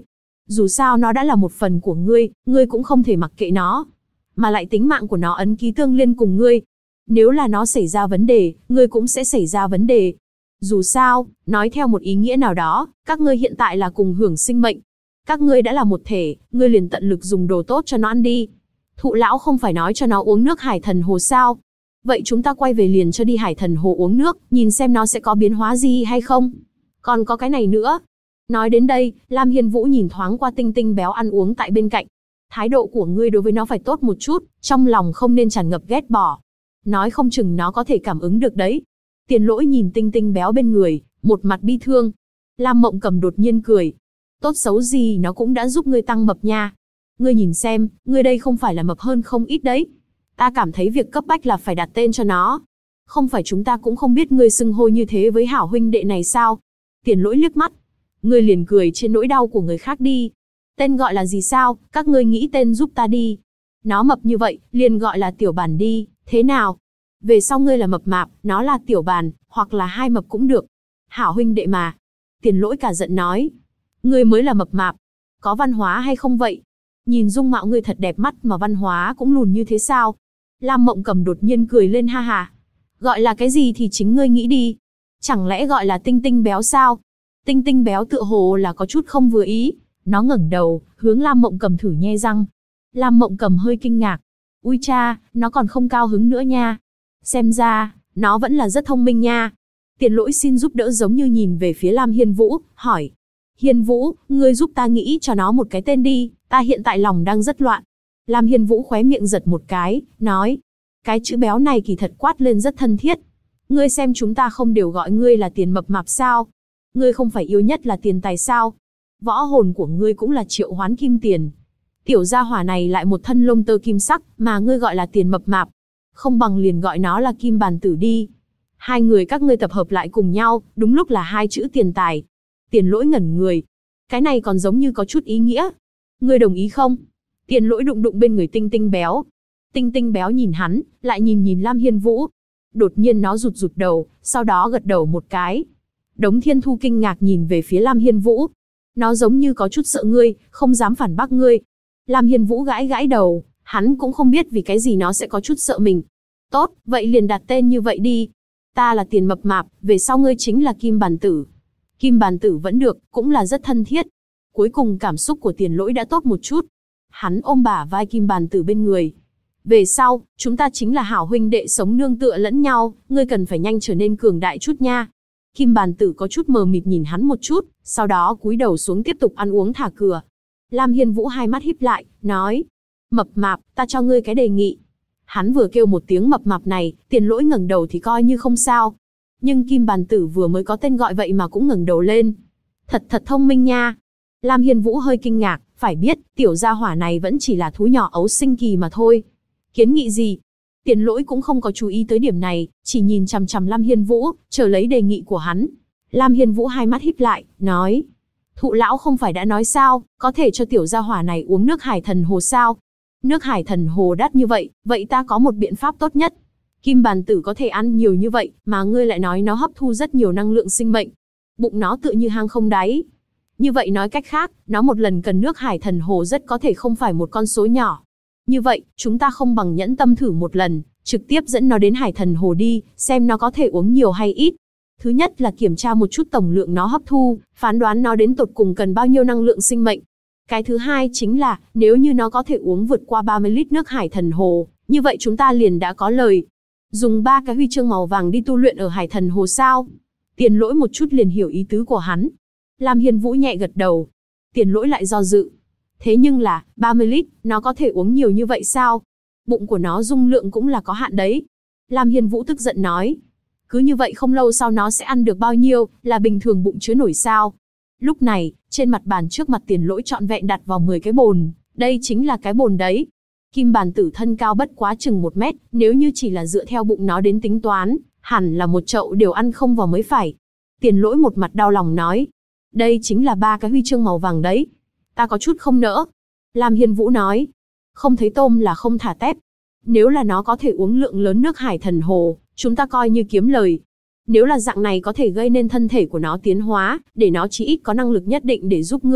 Dù sao nó đã là một phần của ngươi, ngươi cũng không thể mặc kệ nó. Mà lại tính mạng của nó ấn ký tương liên cùng ngươi. Nếu là nó xảy ra vấn đề, ngươi cũng sẽ xảy ra vấn đề. Dù sao, nói theo một ý nghĩa nào đó, các ngươi hiện tại là cùng hưởng sinh mệnh. Các ngươi đã là một thể, ngươi liền tận lực dùng đồ tốt cho nó ăn đi. Thụ lão không phải nói cho nó uống nước Hải Thần Hồ sao? Vậy chúng ta quay về liền cho đi Hải Thần Hồ uống nước, nhìn xem nó sẽ có biến hóa gì hay không. Còn có cái này nữa. Nói đến đây, Lam Hiên Vũ nhìn thoáng qua Tinh Tinh béo ăn uống tại bên cạnh. Thái độ của ngươi đối với nó phải tốt một chút, trong lòng không nên tràn ngập ghét bỏ. Nói không chừng nó có thể cảm ứng được đấy. Tiền Lỗi nhìn Tinh Tinh béo bên người, một mặt bi thương. Lam Mộng Cầm đột nhiên cười. Tốt xấu gì nó cũng đã giúp ngươi tăng mập nha. Ngươi nhìn xem, ngươi đây không phải là mập hơn không ít đấy. Ta cảm thấy việc cấp bách là phải đặt tên cho nó. Không phải chúng ta cũng không biết ngươi xưng hô như thế với hảo huynh đệ này sao? Tiền Lỗi liếc mắt. Ngươi liền cười trên nỗi đau của người khác đi. Tên gọi là gì sao, các ngươi nghĩ tên giúp ta đi. Nó mập như vậy, liền gọi là Tiểu Bàn đi, thế nào? Về sau ngươi là mập mạp, nó là Tiểu Bàn, hoặc là hai mập cũng được. Hảo huynh đệ mà. Tiền Lỗi cả giận nói. Ngươi mới là mập mạp. Có văn hóa hay không vậy? Nhìn dung mạo ngươi thật đẹp mắt mà văn hóa cũng lùn như thế sao? Lam Mộng Cầm đột nhiên cười lên ha ha. Gọi là cái gì thì chính ngươi nghĩ đi. Chẳng lẽ gọi là Tinh Tinh béo sao? Tinh Tinh béo tựa hồ là có chút không vừa ý. Nó ngẩng đầu, hướng Lam Mộng Cầm thử nhe răng. Lam Mộng Cầm hơi kinh ngạc. Ui cha, nó còn không cao hứng nữa nha. Xem ra, nó vẫn là rất thông minh nha. Tiền Lỗi xin giúp đỡ giống như nhìn về phía Lam Hiên Vũ, hỏi. Hiên Vũ, ngươi giúp ta nghĩ cho nó một cái tên đi, ta hiện tại lòng đang rất loạn. Lam Hiên Vũ khóe miệng giật một cái, nói. Cái chữ béo này kỳ thật quát lên rất thân thiết. Ngươi xem chúng ta không đều gọi ngươi là Tiền mập mạp sao? Ngươi không phải yêu nhất là tiền tài sao? Võ hồn của ngươi cũng là triệu hoán kim tiền. Tiểu gia hỏa này lại một thân lông tơ kim sắc, mà ngươi gọi là Tiền mập mạp. Không bằng liền gọi nó là Kim Bàn Tử đi. Hai người các ngươi tập hợp lại cùng nhau, đúng lúc là hai chữ tiền tài. Tiền Lỗi ngẩn người. Cái này còn giống như có chút ý nghĩa. Ngươi đồng ý không? Tiền Lỗi đụng đụng bên người Tinh Tinh béo. Tinh Tinh béo nhìn hắn, lại nhìn Lam Hiên Vũ. Đột nhiên nó rụt rụt đầu, sau đó gật đầu một cái. Đống Thiên Thu kinh ngạc nhìn về phía Lam Hiên Vũ. Nó giống như có chút sợ ngươi, không dám phản bác ngươi. Lam Hiên Vũ gãi gãi đầu, hắn cũng không biết vì cái gì nó sẽ có chút sợ mình. Tốt, vậy liền đặt tên như vậy đi. Ta là Tiền mập mạp, về sau ngươi chính là Kim Bàn Tử. Kim Bàn Tử vẫn được, cũng là rất thân thiết. Cuối cùng cảm xúc của Tiền Lỗi đã tốt một chút. Hắn ôm bả vai Kim Bàn Tử bên người. Về sau, chúng ta chính là hảo huynh đệ sống nương tựa lẫn nhau, ngươi cần phải nhanh trở nên cường đại chút nha. Kim Bàn Tử có chút mờ mịt nhìn hắn một chút, sau đó cúi đầu xuống tiếp tục ăn uống thả cửa. Lam Hiên Vũ hai mắt híp lại, nói. Mập mạp, ta cho ngươi cái đề nghị. Hắn vừa kêu một tiếng mập mạp này, Tiền Lỗi ngẩng đầu thì coi như không sao. Nhưng Kim Bàn Tử vừa mới có tên gọi vậy mà cũng ngẩng đầu lên. Thật thông minh nha. Lam Hiên Vũ hơi kinh ngạc, phải biết, tiểu gia hỏa này vẫn chỉ là thú nhỏ ấu sinh kỳ mà thôi. Kiến nghị gì? Tiền Lỗi cũng không có chú ý tới điểm này, chỉ nhìn chằm chằm Lam Hiên Vũ, chờ lấy đề nghị của hắn. Lam Hiên Vũ hai mắt híp lại, nói. Thụ lão không phải đã nói sao, có thể cho tiểu gia hỏa này uống nước Hải Thần Hồ sao? Nước Hải Thần Hồ đắt như vậy, vậy ta có một biện pháp tốt nhất. Kim Bàn Tử có thể ăn nhiều như vậy, mà ngươi lại nói nó hấp thu rất nhiều năng lượng sinh mệnh. Bụng nó tựa như hang không đáy. Như vậy nói cách khác, nó một lần cần nước Hải Thần Hồ rất có thể không phải một con số nhỏ. Như vậy, chúng ta không bằng nhẫn tâm thử một lần, trực tiếp dẫn nó đến Hải Thần Hồ đi, xem nó có thể uống nhiều hay ít. Thứ nhất là kiểm tra một chút tổng lượng nó hấp thu, phán đoán nó đến tột cùng cần bao nhiêu năng lượng sinh mệnh. Cái thứ hai chính là, nếu như nó có thể uống vượt qua 30 lít nước Hải Thần Hồ, như vậy chúng ta liền đã có lời. Dùng 3 cái huy chương màu vàng đi tu luyện ở Hải Thần Hồ sao? Tiền Lỗi một chút liền hiểu ý tứ của hắn. Lam Hiên Vũ nhẹ gật đầu. Tiền Lỗi lại do dự. Thế nhưng là, 30 lít, nó có thể uống nhiều như vậy sao? Bụng của nó dung lượng cũng là có hạn đấy. Lam Hiên Vũ tức giận nói. Cứ như vậy không lâu sau nó sẽ ăn được bao nhiêu, là bình thường bụng chứa nổi sao? Lúc này, trên mặt bàn trước mặt Tiền Lỗi trọn vẹn đặt vào 10 cái bồn. Đây chính là cái bồn đấy. Kim Bàn Tử thân cao bất quá chừng 1 mét, nếu như chỉ là dựa theo bụng nó đến tính toán, hẳn là một chậu đều ăn không vào mới phải. Tiền Lỗi một mặt đau lòng nói. Đây chính là 3 cái huy chương màu vàng đấy. Ta có chút không nỡ. Lam Hiên Vũ nói. Không thấy tôm là không thả tép. Nếu là nó có thể uống lượng lớn nước Hải Thần Hồ, chúng ta coi như kiếm lời. Nếu là dạng này có thể gây nên thân thể của nó tiến hóa, để nó chỉ ít có năng lực nhất định để giúp ngươi,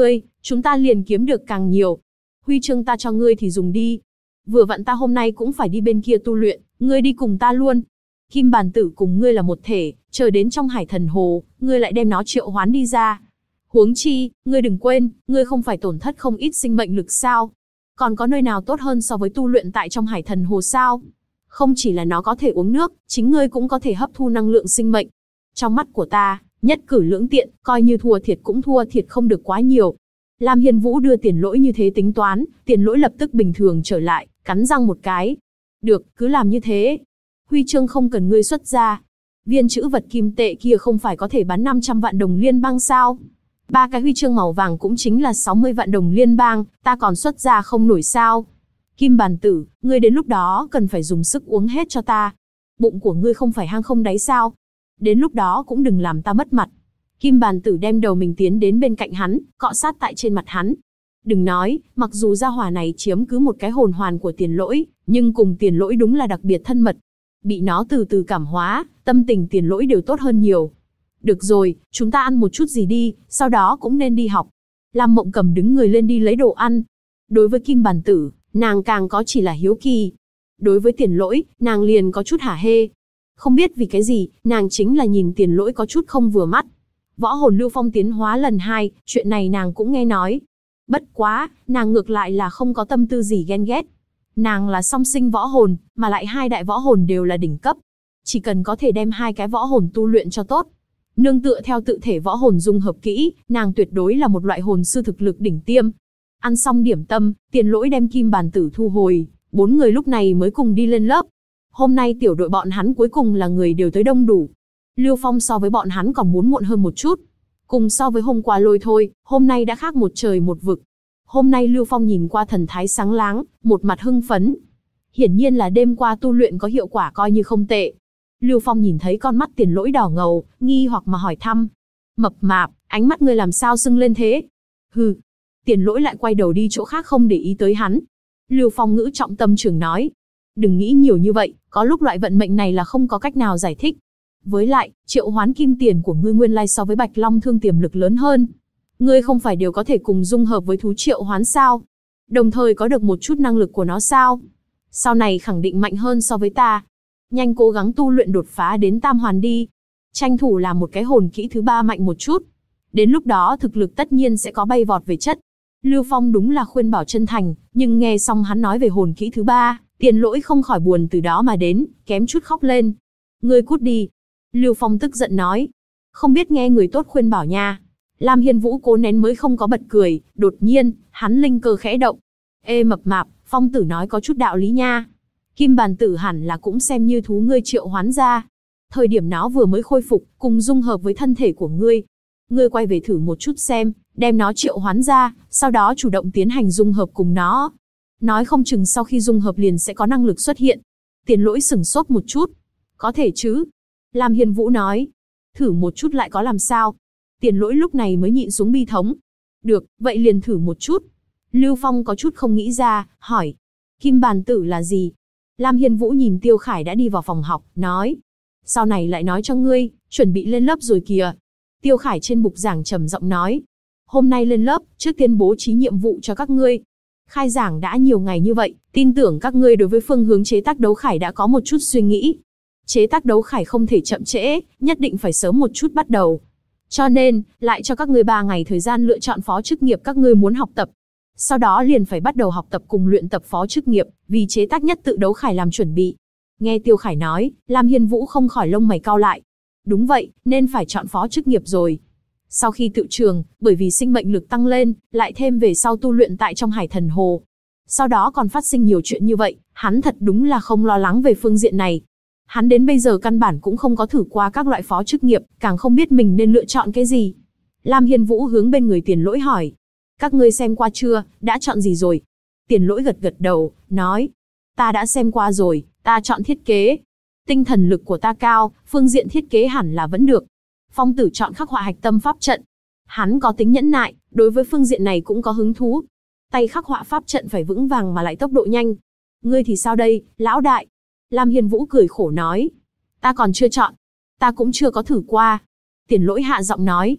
chúng ta liền kiếm được càng nhiều. Huy chương ta cho ngươi thì dùng đi. Vừa vặn ta hôm nay cũng phải đi bên kia tu luyện, ngươi đi cùng ta luôn. Kim bàn tử cùng ngươi là một thể, chờ đến trong Hải Thần Hồ, ngươi lại đem nó triệu hoán đi ra. Huống chi, ngươi đừng quên, ngươi không phải tổn thất không ít sinh mệnh lực sao? Còn có nơi nào tốt hơn so với tu luyện tại trong Hải Thần Hồ sao? Không chỉ là nó có thể uống nước, chính ngươi cũng có thể hấp thu năng lượng sinh mệnh. Trong mắt của ta, nhất cử lưỡng tiện, coi như thua thiệt cũng thua thiệt không được quá nhiều. Lam Hiên Vũ đưa Tiền Lỗi như thế tính toán, Tiền Lỗi lập tức bình thường trở lại, cắn răng một cái. Được, cứ làm như thế. Huy chương không cần ngươi xuất ra. Viên chữ vật kim tệ kia không phải có thể bán 500 vạn đồng liên bang sao? 3 cái huy chương màu vàng cũng chính là 60 vạn đồng liên bang, ta còn xuất ra không nổi sao? Kim bàn tử, ngươi đến lúc đó cần phải dùng sức uống hết cho ta. Bụng của ngươi không phải hang không đáy sao? Đến lúc đó cũng đừng làm ta mất mặt. Kim bàn tử đem đầu mình tiến đến bên cạnh hắn, cọ sát tại trên mặt hắn. Đừng nói, mặc dù gia hỏa này chiếm cứ một cái hồn hoàn của Tiền Lỗi, nhưng cùng Tiền Lỗi đúng là đặc biệt thân mật. Bị nó từ từ cảm hóa, tâm tình Tiền Lỗi đều tốt hơn nhiều. Được rồi, chúng ta ăn một chút gì đi, sau đó cũng nên đi học. Lam Mộng Cầm đứng người lên đi lấy đồ ăn. Đối với Kim bàn tử, nàng càng có chỉ là hiếu kỳ. Đối với Tiền Lỗi, nàng liền có chút hả hê. Không biết vì cái gì, nàng chính là nhìn Tiền Lỗi có chút không vừa mắt. Võ hồn Lưu Phong tiến hóa lần 2, chuyện này nàng cũng nghe nói. Bất quá, nàng ngược lại là không có tâm tư gì ghen ghét. Nàng là song sinh võ hồn, mà lại 2 đại võ hồn đều là đỉnh cấp. Chỉ cần có thể đem 2 cái võ hồn tu luyện cho tốt. Nương tựa theo tự thể võ hồn dung hợp kỹ, nàng tuyệt đối là một loại hồn sư thực lực đỉnh tiêm. Ăn xong điểm tâm, Tiền Lỗi đem Kim bàn tử thu hồi, 4 người lúc này mới cùng đi lên lớp. Hôm nay tiểu đội bọn hắn cuối cùng là người đều tới đông đủ. Lưu Phong so với bọn hắn còn muốn muộn hơn một chút. Cùng so với hôm qua lôi thôi, hôm nay đã khác một trời một vực. Hôm nay Lưu Phong nhìn qua thần thái sáng láng, một mặt hưng phấn. Hiển nhiên là đêm qua tu luyện có hiệu quả coi như không tệ. Lưu Phong nhìn thấy con mắt Tiền Lỗi đỏ ngầu, nghi hoặc mà hỏi thăm. Mập mạp, ánh mắt ngươi làm sao sưng lên thế? Hừ. Tiền Lỗi lại quay đầu đi chỗ khác không để ý tới hắn. Lưu Phong ngữ trọng tâm trường nói. Đừng nghĩ nhiều như vậy, có lúc loại vận mệnh này là không có cách nào giải thích. Với lại, triệu hoán kim tiền của ngươi nguyên lai so với Bạch Long Thương tiềm lực lớn hơn. Ngươi không phải đều có thể cùng dung hợp với thú triệu hoán sao? Đồng thời có được một chút năng lực của nó sao? Sau này khẳng định mạnh hơn so với ta. Nhanh cố gắng tu luyện đột phá đến tam hoàn đi. Tranh thủ làm một cái hồn kỹ thứ 3 mạnh một chút. Đến lúc đó thực lực tất nhiên sẽ có bay vọt về chất. Lưu Phong đúng là khuyên bảo chân thành, nhưng nghe xong hắn nói về hồn kỹ thứ 3, Tiền Lỗi không khỏi buồn từ đó mà đến, kém chút khóc lên. Ngươi cút đi. Lưu Phong tức giận nói. Không biết nghe người tốt khuyên bảo nha. Lam Hiên Vũ cố nén mới không có bật cười, đột nhiên, hắn linh cơ khẽ động. Ê mập mạp, Phong tử nói có chút đạo lý nha. Kim bàn tử hẳn là cũng xem như thú ngươi triệu hoán ra. Thời điểm nó vừa mới khôi phục, cùng dung hợp với thân thể của ngươi. Ngươi quay về thử một chút xem, đem nó triệu hoán ra, sau đó chủ động tiến hành dung hợp cùng nó. Nói không chừng sau khi dung hợp liền sẽ có năng lực xuất hiện. Tiền Lỗi sửng sốt một chút. Có thể chứ? Lam Hiên Vũ nói. Thử một chút lại có làm sao? Tiền Lỗi lúc này mới nhịn xuống bi thống. Được, vậy liền thử một chút. Lưu Phong có chút không nghĩ ra, hỏi. Kim bàn tử là gì? Lam Hiên Vũ nhìn Tiêu Khải đã đi vào phòng học, nói. Sau này lại nói cho ngươi, chuẩn bị lên lớp rồi kìa. Tiêu Khải trên bục giảng trầm giọng nói. Hôm nay lên lớp, trước tiên bố trí nhiệm vụ cho các ngươi. Khai giảng đã nhiều ngày như vậy, tin tưởng các ngươi đối với phương hướng chế tác đấu khải đã có một chút suy nghĩ. Chế tác đấu khải không thể chậm trễ, nhất định phải sớm một chút bắt đầu. Cho nên, lại cho các ngươi 3 ngày thời gian lựa chọn phó chức nghiệp các ngươi muốn học tập. Sau đó liền phải bắt đầu học tập cùng luyện tập phó chức nghiệp, vì chế tác nhất tự đấu khải làm chuẩn bị. Nghe Tiêu Khải nói, Lam Hiên Vũ không khỏi lông mày cau lại. Đúng vậy, nên phải chọn phó chức nghiệp rồi. Sau khi tự trường, bởi vì sinh mệnh lực tăng lên, lại thêm về sau tu luyện tại trong Hải Thần Hồ. Sau đó còn phát sinh nhiều chuyện như vậy, hắn thật đúng là không lo lắng về phương diện này. Hắn đến bây giờ căn bản cũng không có thử qua các loại phó chức nghiệp, càng không biết mình nên lựa chọn cái gì. Lam Hiên Vũ hướng bên người Tiền Lỗi hỏi. Các ngươi xem qua chưa, đã chọn gì rồi? Tiền Lỗi gật gật đầu, nói. Ta đã xem qua rồi, ta chọn thiết kế. Tinh thần lực của ta cao, phương diện thiết kế hẳn là vẫn được. Phong tử chọn khắc họa hạch tâm pháp trận. Hắn có tính nhẫn nại, đối với phương diện này cũng có hứng thú. Tay khắc họa pháp trận phải vững vàng mà lại tốc độ nhanh. Ngươi thì sao đây, lão đại? Lam Hiên Vũ cười khổ nói. Ta còn chưa chọn. Ta cũng chưa có thử qua. Tiền Lỗi hạ giọng nói.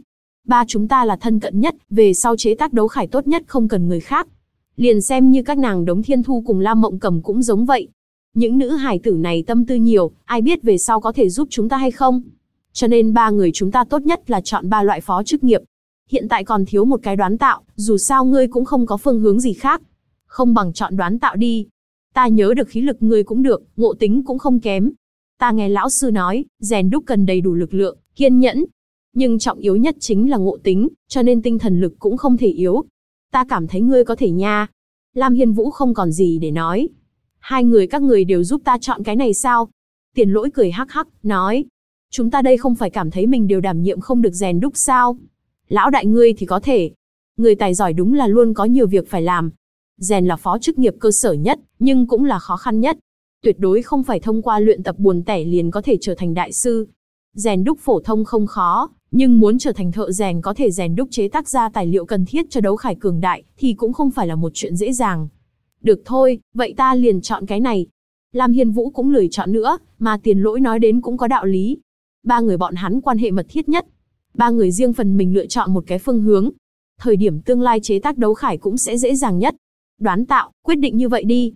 Ba chúng ta là thân cận nhất, về sau chế tác đấu khải tốt nhất không cần người khác. Liền xem như các nàng Đống Thiên Thu cùng Lam Mộng Cầm cũng giống vậy. Những nữ hài tử này tâm tư nhiều, ai biết về sau có thể giúp chúng ta hay không. Cho nên ba người chúng ta tốt nhất là chọn ba loại phó chức nghiệp. Hiện tại còn thiếu một cái đoán tạo, dù sao ngươi cũng không có phương hướng gì khác. Không bằng chọn đoán tạo đi. Ta nhớ được khí lực ngươi cũng được, ngộ tính cũng không kém. Ta nghe lão sư nói, rèn đúc cần đầy đủ lực lượng, kiên nhẫn. Nhưng trọng yếu nhất chính là ngộ tính, cho nên tinh thần lực cũng không thể yếu. Ta cảm thấy ngươi có thể nha. Lam Hiên Vũ không còn gì để nói. Hai người các người đều giúp ta chọn cái này sao? Tiền Lỗi cười hắc hắc, nói. Chúng ta đây không phải cảm thấy mình đều đảm nhiệm không được rèn đúc sao? Lão đại ngươi thì có thể. Người tài giỏi đúng là luôn có nhiều việc phải làm. Rèn là phó chức nghiệp cơ sở nhất, nhưng cũng là khó khăn nhất. Tuyệt đối không phải thông qua luyện tập buồn tẻ liền có thể trở thành đại sư. Rèn đúc phổ thông không khó, nhưng muốn trở thành thợ rèn có thể rèn đúc chế tác ra tài liệu cần thiết cho đấu khải cường đại thì cũng không phải là một chuyện dễ dàng. Được thôi, vậy ta liền chọn cái này. Lam Hiên Vũ cũng lười chọn nữa, mà Tiền Lỗi nói đến cũng có đạo lý. Ba người bọn hắn quan hệ mật thiết nhất. Ba người riêng phần mình lựa chọn một cái phương hướng. Thời điểm tương lai chế tác đấu khải cũng sẽ dễ dàng nhất. Đoán tạo, quyết định như vậy đi.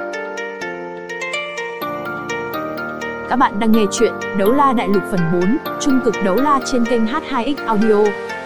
Các bạn đang nghe chuyện Đấu La Đại Lục phần 4, Trung cực đấu la trên kênh H2X Audio.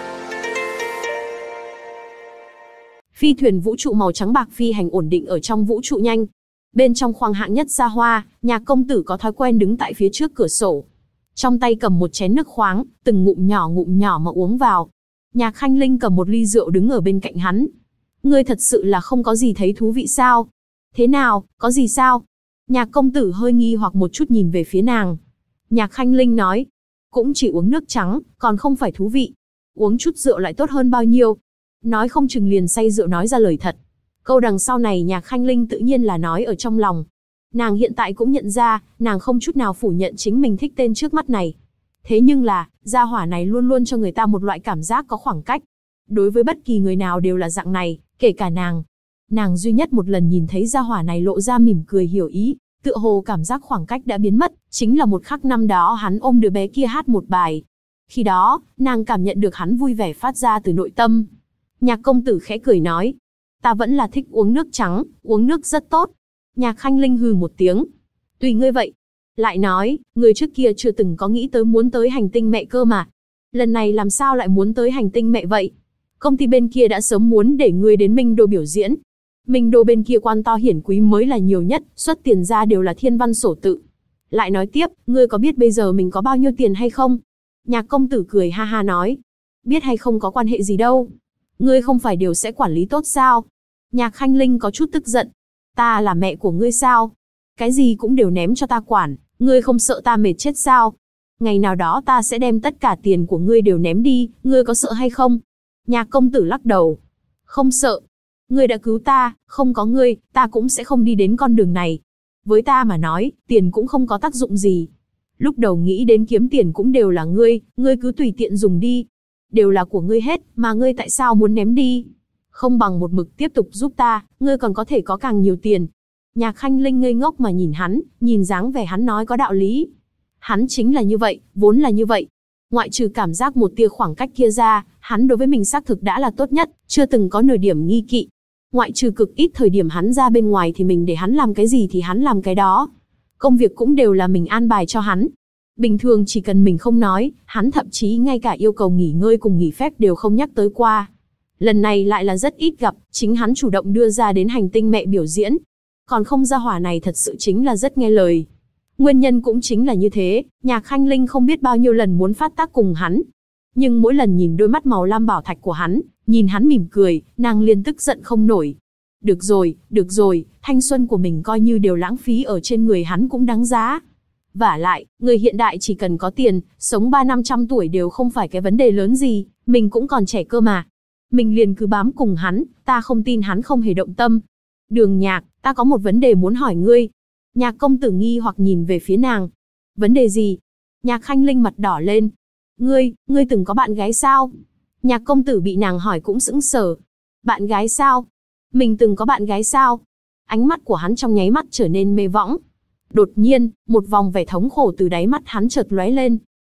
Phi thuyền vũ trụ màu trắng bạc phi hành ổn định ở trong vũ trụ nhanh. Bên trong khoang hạng nhất xa hoa, Nhạc công tử có thói quen đứng tại phía trước cửa sổ. Trong tay cầm một chén nước khoáng, từng ngụm nhỏ mà uống vào. Nhạc Khanh Linh cầm một ly rượu đứng ở bên cạnh hắn. Ngươi thật sự là không có gì thấy thú vị sao? Thế nào, có gì sao? Nhạc công tử hơi nghi hoặc một chút nhìn về phía nàng. Nhạc Khanh Linh nói, cũng chỉ uống nước trắng, còn không phải thú vị. Uống chút rượu lại tốt hơn bao nhiêu. Nói không chừng liền say rượu nói ra lời thật. Câu đằng sau này Nhạc Khanh Linh tự nhiên là nói ở trong lòng. Nàng hiện tại cũng nhận ra, nàng không chút nào phủ nhận chính mình thích tên trước mắt này. Thế nhưng là, gia hỏa này luôn luôn cho người ta một loại cảm giác có khoảng cách. Đối với bất kỳ người nào đều là dạng này, kể cả nàng. Nàng duy nhất một lần nhìn thấy gia hỏa này lộ ra mỉm cười hiểu ý, tựa hồ cảm giác khoảng cách đã biến mất, chính là một khắc năm đó hắn ôm đứa bé kia hát một bài. Khi đó, nàng cảm nhận được hắn vui vẻ phát ra từ nội tâm. Nhạc công tử khẽ cười nói, ta vẫn là thích uống nước trắng, uống nước rất tốt. Nhạc Khanh Linh hừ một tiếng, tùy ngươi vậy. Lại nói, người trước kia chưa từng có nghĩ tới muốn tới hành tinh mẹ cơ mà. Lần này làm sao lại muốn tới hành tinh mẹ vậy? Công ty bên kia đã sớm muốn để ngươi đến Minh Đô biểu diễn. Minh Đô bên kia quan to hiển quý mới là nhiều nhất, xuất tiền ra đều là thiên văn sổ tự. Lại nói tiếp, ngươi có biết bây giờ mình có bao nhiêu tiền hay không? Nhạc công tử cười ha ha nói, biết hay không có quan hệ gì đâu. Ngươi không phải đều sẽ quản lý tốt sao? Nhạc Khanh Linh có chút tức giận. Ta là mẹ của ngươi sao? Cái gì cũng đều ném cho ta quản, ngươi không sợ ta mệt chết sao? Ngày nào đó ta sẽ đem tất cả tiền của ngươi đều ném đi, ngươi có sợ hay không? Nhạc công tử lắc đầu. Không sợ. Ngươi đã cứu ta, không có ngươi, ta cũng sẽ không đi đến con đường này. Với ta mà nói, tiền cũng không có tác dụng gì. Lúc đầu nghĩ đến kiếm tiền cũng đều là ngươi cứ tùy tiện dùng đi. Đều là của ngươi hết, mà ngươi tại sao muốn ném đi? Không bằng một mực tiếp tục giúp ta, ngươi còn có thể có càng nhiều tiền. Nhạc Khanh Linh ngây ngốc mà nhìn hắn, nhìn dáng vẻ hắn nói có đạo lý. Hắn chính là như vậy, vốn là như vậy. Ngoại trừ cảm giác một tia khoảng cách kia ra, hắn đối với mình xác thực đã là tốt nhất, chưa từng có nửa điểm nghi kỵ. Ngoại trừ cực ít thời điểm hắn ra bên ngoài thì mình để hắn làm cái gì thì hắn làm cái đó. Công việc cũng đều là mình an bài cho hắn. Bình thường chỉ cần mình không nói, hắn thậm chí ngay cả yêu cầu nghỉ ngơi cùng nghỉ phép đều không nhắc tới qua. Lần này lại là rất ít gặp, chính hắn chủ động đưa ra đến hành tinh mẹ biểu diễn. Còn không, gia hỏa này thật sự chính là rất nghe lời. Nguyên nhân cũng chính là như thế, Nhạc Khanh Linh không biết bao nhiêu lần muốn phát tác cùng hắn. Nhưng mỗi lần nhìn đôi mắt màu lam bảo thạch của hắn, nhìn hắn mỉm cười, nàng liền tức giận không nổi. Được rồi, thanh xuân của mình coi như đều lãng phí ở trên người hắn cũng đáng giá. Vả lại, người hiện đại chỉ cần có tiền, sống 300-500 tuổi đều không phải cái vấn đề lớn gì, mình cũng còn trẻ cơ mà. Mình liền cứ bám cùng hắn, ta không tin hắn không hề động tâm. Đường Nhạc, ta có một vấn đề muốn hỏi ngươi. Nhạc công tử nghi hoặc nhìn về phía nàng. Vấn đề gì? Nhạc Khanh Linh mặt đỏ lên. Ngươi từng có bạn gái sao? Nhạc công tử bị nàng hỏi cũng sững sờ. Bạn gái sao? Mình từng có bạn gái sao? Ánh mắt của hắn trong nháy mắt trở nên mê võng. Đột nhiên, một vòng vẻ thống khổ từ đáy mắt hắn chợt lóe lên.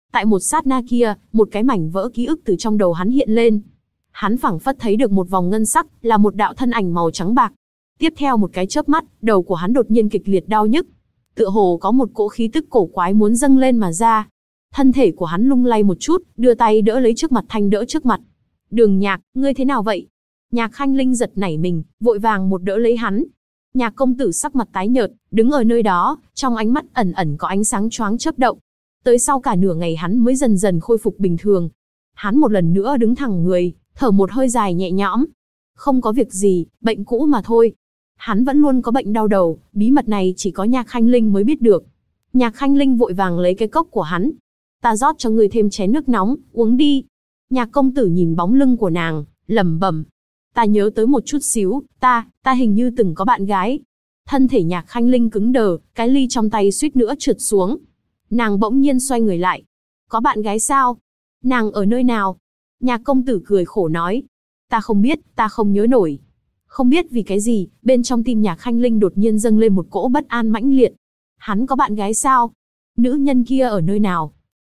Tại một sát na kia, một cái mảnh vỡ ký ức từ trong đầu hắn hiện lên. Hắn phảng phất thấy được một vòng ngân sắc, là một đạo thân ảnh màu trắng bạc. Tiếp theo một cái chớp mắt, đầu của hắn đột nhiên kịch liệt đau nhức. Tựa hồ có một cỗ khí tức cổ quái muốn dâng lên mà ra. Thân thể của hắn lung lay một chút, đưa tay đỡ lấy trước mặt Thanh đỡ trước mặt. Đường Nhạc, ngươi thế nào vậy? Nhạc Khanh Linh giật nảy mình, vội vàng một đỡ lấy hắn. Nhạc công tử sắc mặt tái nhợt, đứng ở nơi đó, trong ánh mắt ẩn ẩn có ánh sáng choáng chớp động. Tới sau cả nửa ngày hắn mới dần dần khôi phục bình thường. Hắn một lần nữa đứng thẳng người, thở một hơi dài nhẹ nhõm. Không có việc gì, bệnh cũ mà thôi. Hắn vẫn luôn có bệnh đau đầu, bí mật này chỉ có Nhạc Khanh Linh mới biết được. Nhạc Khanh Linh vội vàng lấy cái cốc của hắn. Ta rót cho ngươi thêm chén nước nóng, uống đi. Nhạc công tử nhìn bóng lưng của nàng, lẩm bẩm. Ta nhớ tới một chút xíu, ta hình như từng có bạn gái. Thân thể Nhạc Khanh Linh cứng đờ, cái ly trong tay suýt nữa trượt xuống. Nàng bỗng nhiên xoay người lại. Có bạn gái sao? Nàng ở nơi nào? Nhạc công tử cười khổ nói. Ta không biết, ta không nhớ nổi. Không biết vì cái gì, bên trong tim Nhạc Khanh Linh đột nhiên dâng lên một cỗ bất an mãnh liệt. Hắn có bạn gái sao? Nữ nhân kia ở nơi nào?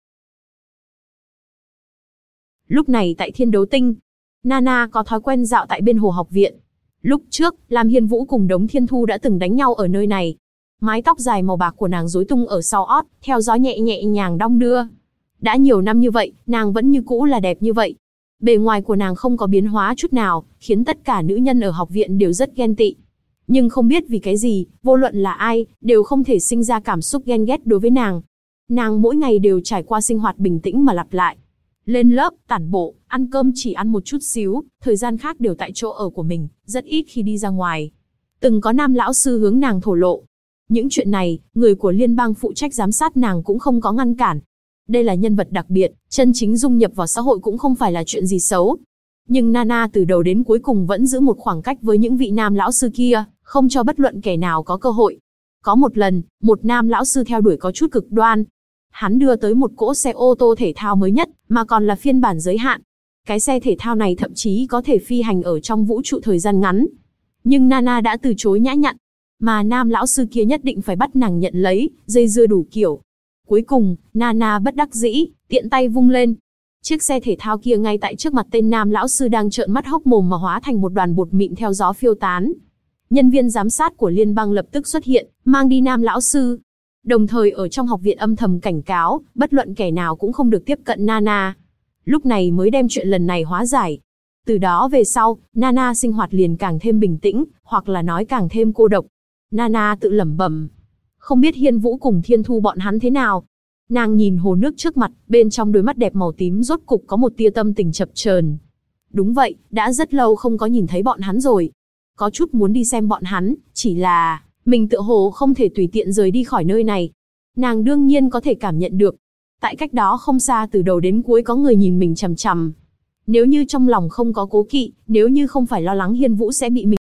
Lúc này tại Thiên Đấu Tinh, Nana có thói quen dạo tại bên hồ học viện. Lúc trước, Lam Hiên Vũ cùng Đống Thiên Thu đã từng đánh nhau ở nơi này. Mái tóc dài màu bạc của nàng rối tung ở sau ót, theo gió nhẹ nhẹ nhàng đong đưa. Đã nhiều năm như vậy, nàng vẫn như cũ là đẹp như vậy. Bề ngoài của nàng không có biến hóa chút nào, khiến tất cả nữ nhân ở học viện đều rất ghen tị. Nhưng không biết vì cái gì, vô luận là ai, đều không thể sinh ra cảm xúc ghen ghét đối với nàng. Nàng mỗi ngày đều trải qua sinh hoạt bình tĩnh mà lặp lại. Lên lớp, tản bộ, ăn cơm chỉ ăn một chút xíu, thời gian khác đều tại chỗ ở của mình, rất ít khi đi ra ngoài. Từng có nam lão sư hướng nàng thổ lộ. Những chuyện này, người của liên bang phụ trách giám sát nàng cũng không có ngăn cản. Đây là nhân vật đặc biệt, chân chính dung nhập vào xã hội cũng không phải là chuyện gì xấu. Nhưng Nana từ đầu đến cuối cùng vẫn giữ một khoảng cách với những vị nam lão sư kia, không cho bất luận kẻ nào có cơ hội. Có một lần, một nam lão sư theo đuổi có chút cực đoan. Hắn đưa tới một cỗ xe ô tô thể thao mới nhất, mà còn là phiên bản giới hạn. Cái xe thể thao này thậm chí có thể phi hành ở trong vũ trụ thời gian ngắn. Nhưng Nana đã từ chối nhã nhặn. Mà nam lão sư kia nhất định phải bắt nàng nhận lấy, dây dưa đủ kiểu. Cuối cùng, Nana bất đắc dĩ, tiện tay vung lên. Chiếc xe thể thao kia ngay tại trước mặt tên nam lão sư đang trợn mắt hốc mồm mà hóa thành một đoàn bột mịn theo gió phiêu tán. Nhân viên giám sát của liên bang lập tức xuất hiện, mang đi nam lão sư. Đồng thời ở trong học viện âm thầm cảnh cáo, bất luận kẻ nào cũng không được tiếp cận Nana. Lúc này mới đem chuyện lần này hóa giải. Từ đó về sau, Nana sinh hoạt liền càng thêm bình tĩnh, hoặc là nói càng thêm cô độc. Nana tự lẩm bẩm. Không biết Hiên Vũ cùng Thiên Thu bọn hắn thế nào. Nàng nhìn hồ nước trước mặt, bên trong đôi mắt đẹp màu tím rốt cục có một tia tâm tình chập chờn. Đúng vậy, đã rất lâu không có nhìn thấy bọn hắn rồi. Có chút muốn đi xem bọn hắn, chỉ là mình tựa hồ không thể tùy tiện rời đi khỏi nơi này. Nàng đương nhiên có thể cảm nhận được. Tại cách đó không xa từ đầu đến cuối có người nhìn mình chằm chằm. Nếu như trong lòng không có cố kỵ, nếu như không phải lo lắng Hiên Vũ sẽ bị mình.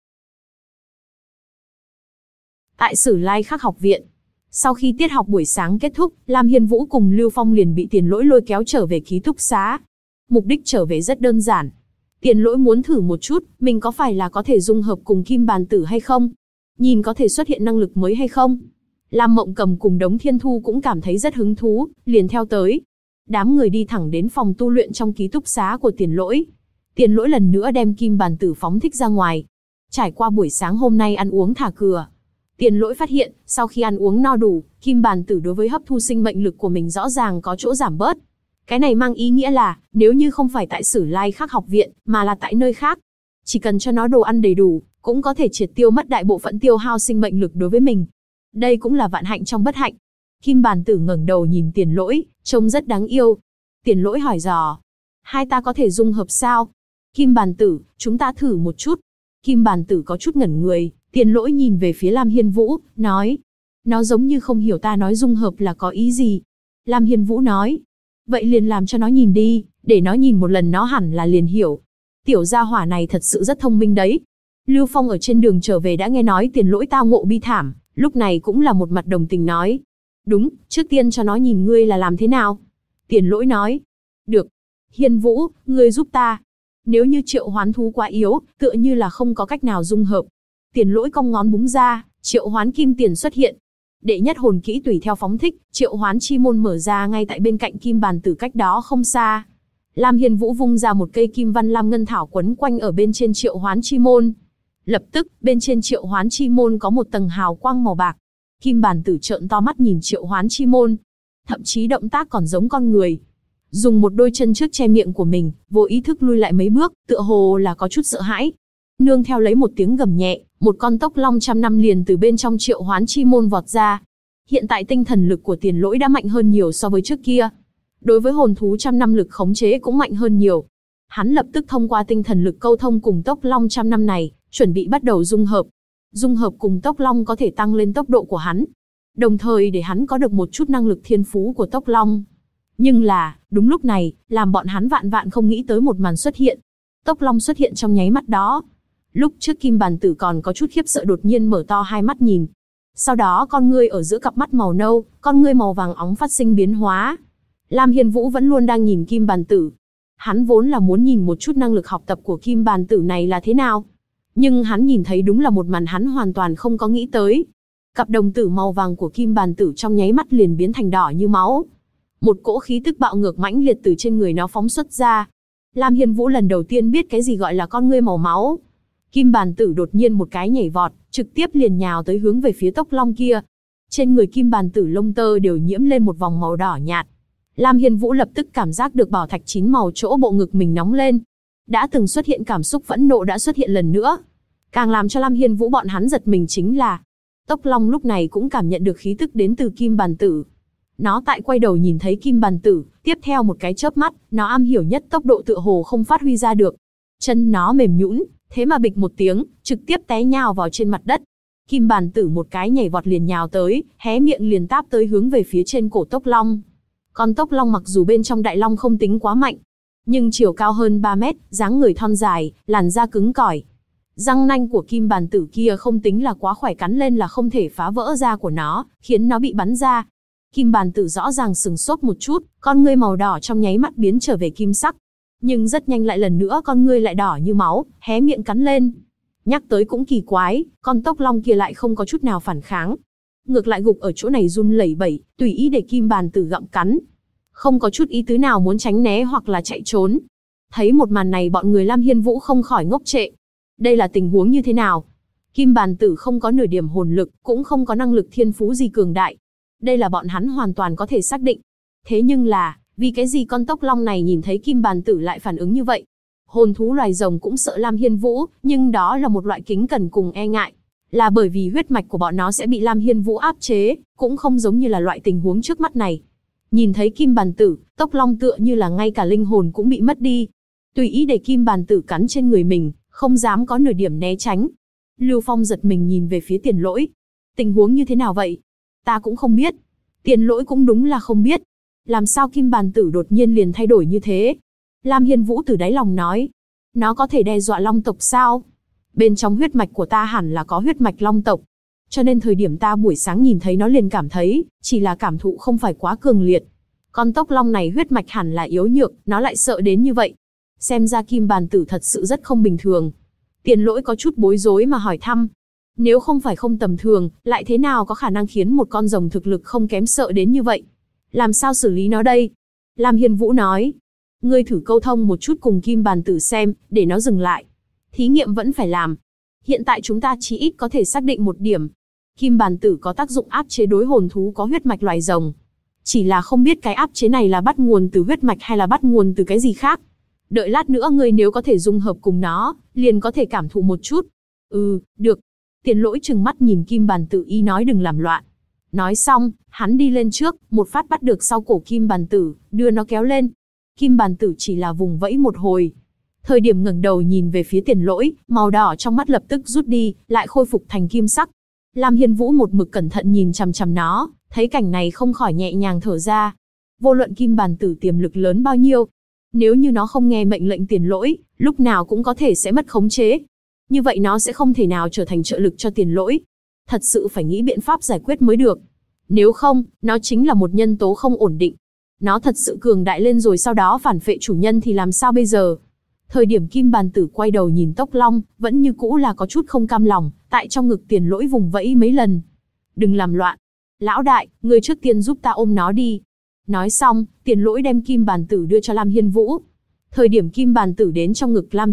Tại Sử Lai Khắc học viện, sau khi tiết học buổi sáng kết thúc, Lam Hiên Vũ cùng Lưu Phong liền bị Tiền Lỗi lôi kéo trở về ký túc xá. Mục đích trở về rất đơn giản. Tiền Lỗi muốn thử một chút, mình có phải là có thể dung hợp cùng Kim Bàn Tử hay không? Nhìn có thể xuất hiện năng lực mới hay không? Lam Mộng Cầm cùng Đống Thiên Thu cũng cảm thấy rất hứng thú, liền theo tới. Đám người đi thẳng đến phòng tu luyện trong ký túc xá của Tiền Lỗi. Tiền Lỗi lần nữa đem Kim Bàn Tử phóng thích ra ngoài. Trải qua buổi sáng hôm nay ăn uống thả cửa, Tiền Lỗi phát hiện, sau khi ăn uống no đủ, Kim Bàn Tử đối với hấp thu sinh mệnh lực của mình rõ ràng có chỗ giảm bớt. Cái này mang ý nghĩa là, nếu như không phải tại Sử Lai Khắc học viện, mà là tại nơi khác, chỉ cần cho nó đồ ăn đầy đủ, cũng có thể triệt tiêu mất đại bộ phận tiêu hao sinh mệnh lực đối với mình. Đây cũng là vạn hạnh trong bất hạnh. Kim Bàn Tử ngẩng đầu nhìn Tiền Lỗi, trông rất đáng yêu. Tiền Lỗi hỏi dò, hai ta có thể dung hợp sao? Kim Bàn Tử, chúng ta thử một chút. Kim Bàn Tử có chút ngẩn người. Tiền Lỗi nhìn về phía Lam Hiên Vũ, nói, nó giống như không hiểu ta nói dung hợp là có ý gì. Lam Hiên Vũ nói, vậy liền làm cho nó nhìn đi, để nó nhìn một lần nó hẳn là liền hiểu. Tiểu gia hỏa này thật sự rất thông minh đấy. Lưu Phong ở trên đường trở về đã nghe nói Tiền Lỗi tao ngộ bi thảm, lúc này cũng là một mặt đồng tình nói, đúng, trước tiên cho nó nhìn ngươi là làm thế nào. Tiền Lỗi nói, được. Hiên Vũ, ngươi giúp ta. Nếu như triệu hoán thú quá yếu, tựa như là không có cách nào dung hợp. Tiền Lỗi cong ngón búng ra, triệu hoán kim tiền xuất hiện. Đệ nhất hồn kỹ tùy theo phóng thích, triệu hoán chi môn mở ra ngay tại bên cạnh kim bàn tử cách đó không xa. Lam Hiên Vũ vung ra một cây kim văn lam ngân thảo quấn quanh ở bên trên triệu hoán chi môn. Lập tức, bên trên triệu hoán chi môn có một tầng hào quang màu bạc. Kim bàn tử trợn to mắt nhìn triệu hoán chi môn. Thậm chí động tác còn giống con người. Dùng một đôi chân trước che miệng của mình, vô ý thức lui lại mấy bước, tựa hồ là có chút sợ hãi. Nương theo lấy một tiếng gầm nhẹ, một con tốc long trăm năm liền từ bên trong triệu hoán chi môn vọt ra. Hiện tại tinh thần lực của Tiền Lỗi đã mạnh hơn nhiều so với trước kia. Đối với hồn thú trăm năm lực khống chế cũng mạnh hơn nhiều. Hắn lập tức thông qua tinh thần lực câu thông cùng tốc long trăm năm này, chuẩn bị bắt đầu dung hợp. Dung hợp cùng tốc long có thể tăng lên tốc độ của hắn, đồng thời để hắn có được một chút năng lực thiên phú của tốc long. Nhưng là, đúng lúc này, làm bọn hắn vạn vạn không nghĩ tới một màn xuất hiện. Tốc long xuất hiện trong nháy mắt đó. Lúc trước kim bàn tử còn có chút khiếp sợ đột nhiên mở to hai mắt nhìn. Sau đó con ngươi ở giữa cặp mắt màu nâu, con ngươi màu vàng óng phát sinh biến hóa. Lam Hiên Vũ vẫn luôn đang nhìn kim bàn tử. Hắn vốn là muốn nhìn một chút năng lực học tập của kim bàn tử này là thế nào. Nhưng hắn nhìn thấy đúng là một màn hắn hoàn toàn không có nghĩ tới. Cặp đồng tử màu vàng của kim bàn tử trong nháy mắt liền biến thành đỏ như máu. Một cỗ khí tức bạo ngược mãnh liệt từ trên người nó phóng xuất ra. Lam Hiên Vũ lần đầu tiên biết cái gì gọi là con ngươi màu máu. Kim bàn tử đột nhiên một cái nhảy vọt, trực tiếp liền nhào tới hướng về phía tốc long kia. Trên người kim bàn tử lông tơ đều nhiễm lên một vòng màu đỏ nhạt. Lam Hiên Vũ lập tức cảm giác được bảo thạch chín màu chỗ bộ ngực mình nóng lên. Đã từng xuất hiện cảm xúc phẫn nộ đã xuất hiện lần nữa. Càng làm cho Lam Hiên Vũ bọn hắn giật mình chính là, tốc long lúc này cũng cảm nhận được khí tức đến từ kim bàn tử. Nó tại quay đầu nhìn thấy kim bàn tử, tiếp theo một cái chớp mắt, nó am hiểu nhất tốc độ tựa hồ không phát huy ra được. Chân nó mềm nhũn, thế mà bịch một tiếng, trực tiếp té nhào vào trên mặt đất. Kim bàn tử một cái nhảy vọt liền nhào tới, hé miệng liền táp tới hướng về phía trên cổ tốc long. Con tốc long mặc dù bên trong đại long không tính quá mạnh, nhưng chiều cao hơn 3 mét, dáng người thon dài, làn da cứng cỏi. Răng nanh của kim bàn tử kia không tính là quá khỏe, cắn lên là không thể phá vỡ da của nó, khiến nó bị bắn ra. Kim bàn tử rõ ràng sừng sốt một chút, con ngươi màu đỏ trong nháy mắt biến trở về kim sắc. Nhưng rất nhanh lại lần nữa con ngươi lại đỏ như máu, hé miệng cắn lên. Nhắc tới cũng kỳ quái, con tốc long kia lại không có chút nào phản kháng. Ngược lại gục ở chỗ này run lẩy bẩy, tùy ý để kim bàn tử gặm cắn. Không có chút ý tứ nào muốn tránh né hoặc là chạy trốn. Thấy một màn này bọn người Lam Hiên Vũ không khỏi ngốc trệ. Đây là tình huống như thế nào? Kim bàn tử không có nửa điểm hồn lực, cũng không có năng lực thiên phú gì cường đại. Đây là bọn hắn hoàn toàn có thể xác định. Thế nhưng là, vì cái gì con tốc long này nhìn thấy kim bàn tử lại phản ứng như vậy? Hồn thú loài rồng cũng sợ Lam Hiên Vũ, nhưng đó là một loại kính cẩn cùng e ngại. Là bởi vì huyết mạch của bọn nó sẽ bị Lam Hiên Vũ áp chế, cũng không giống như là loại tình huống trước mắt này. Nhìn thấy kim bàn tử, tốc long tựa như là ngay cả linh hồn cũng bị mất đi. Tùy ý để kim bàn tử cắn trên người mình, không dám có nửa điểm né tránh. Lưu Phong giật mình nhìn về phía Tiền Lỗi. Tình huống như thế nào vậy? Ta cũng không biết. Tiền Lỗi cũng đúng là không biết. Làm sao kim bàn tử đột nhiên liền thay đổi như thế? Lam Hiên Vũ từ đáy lòng nói. Nó có thể đe dọa long tộc sao? Bên trong huyết mạch của ta hẳn là có huyết mạch long tộc. Cho nên thời điểm ta buổi sáng nhìn thấy nó liền cảm thấy, chỉ là cảm thụ không phải quá cường liệt. Con tốc long này huyết mạch hẳn là yếu nhược, nó lại sợ đến như vậy. Xem ra kim bàn tử thật sự rất không bình thường. Tiền Lỗi có chút bối rối mà hỏi thăm. Nếu không phải không tầm thường, lại thế nào có khả năng khiến một con rồng thực lực không kém sợ đến như vậy? Làm sao xử lý nó đây? Lam Hiên Vũ nói. Ngươi thử câu thông một chút cùng kim bàn tử xem, để nó dừng lại. Thí nghiệm vẫn phải làm. Hiện tại chúng ta chí ít có thể xác định một điểm. Kim bàn tử có tác dụng áp chế đối hồn thú có huyết mạch loài rồng. Chỉ là không biết cái áp chế này là bắt nguồn từ huyết mạch hay là bắt nguồn từ cái gì khác. Đợi lát nữa ngươi nếu có thể dung hợp cùng nó, liền có thể cảm thụ một chút. Được. Tiền Lỗi trừng mắt nhìn kim bàn tử y nói đừng làm loạn. Nói xong, hắn đi lên trước, một phát bắt được sau cổ kim bàn tử, đưa nó kéo lên. Kim bàn tử chỉ là vùng vẫy một hồi. Thời điểm ngẩng đầu nhìn về phía Tiền Lỗi, màu đỏ trong mắt lập tức rút đi, lại khôi phục thành kim sắc. Lam Hiên Vũ một mực cẩn thận nhìn chằm chằm nó, thấy cảnh này không khỏi nhẹ nhàng thở ra. Vô luận kim bàn tử tiềm lực lớn bao nhiêu, nếu như nó không nghe mệnh lệnh Tiền Lỗi, lúc nào cũng có thể sẽ mất khống chế. Như vậy nó sẽ không thể nào trở thành trợ lực cho Tiền Lỗi. Thật sự phải nghĩ biện pháp giải quyết mới được. Nếu không, nó chính là một nhân tố không ổn định. Nó thật sự cường đại lên rồi sau đó phản phệ chủ nhân thì làm sao bây giờ? Thời điểm kim bàn tử quay đầu nhìn tốc long, vẫn như cũ là có chút không cam lòng, tại trong ngực Tiền Lỗi vùng vẫy mấy lần. Đừng làm loạn. Lão đại, ngươi trước tiên giúp ta ôm nó đi. Nói xong, Tiền Lỗi đem kim bàn tử đưa cho Lam Hiên Vũ. Thời điểm kim bàn tử đến trong ngực Lam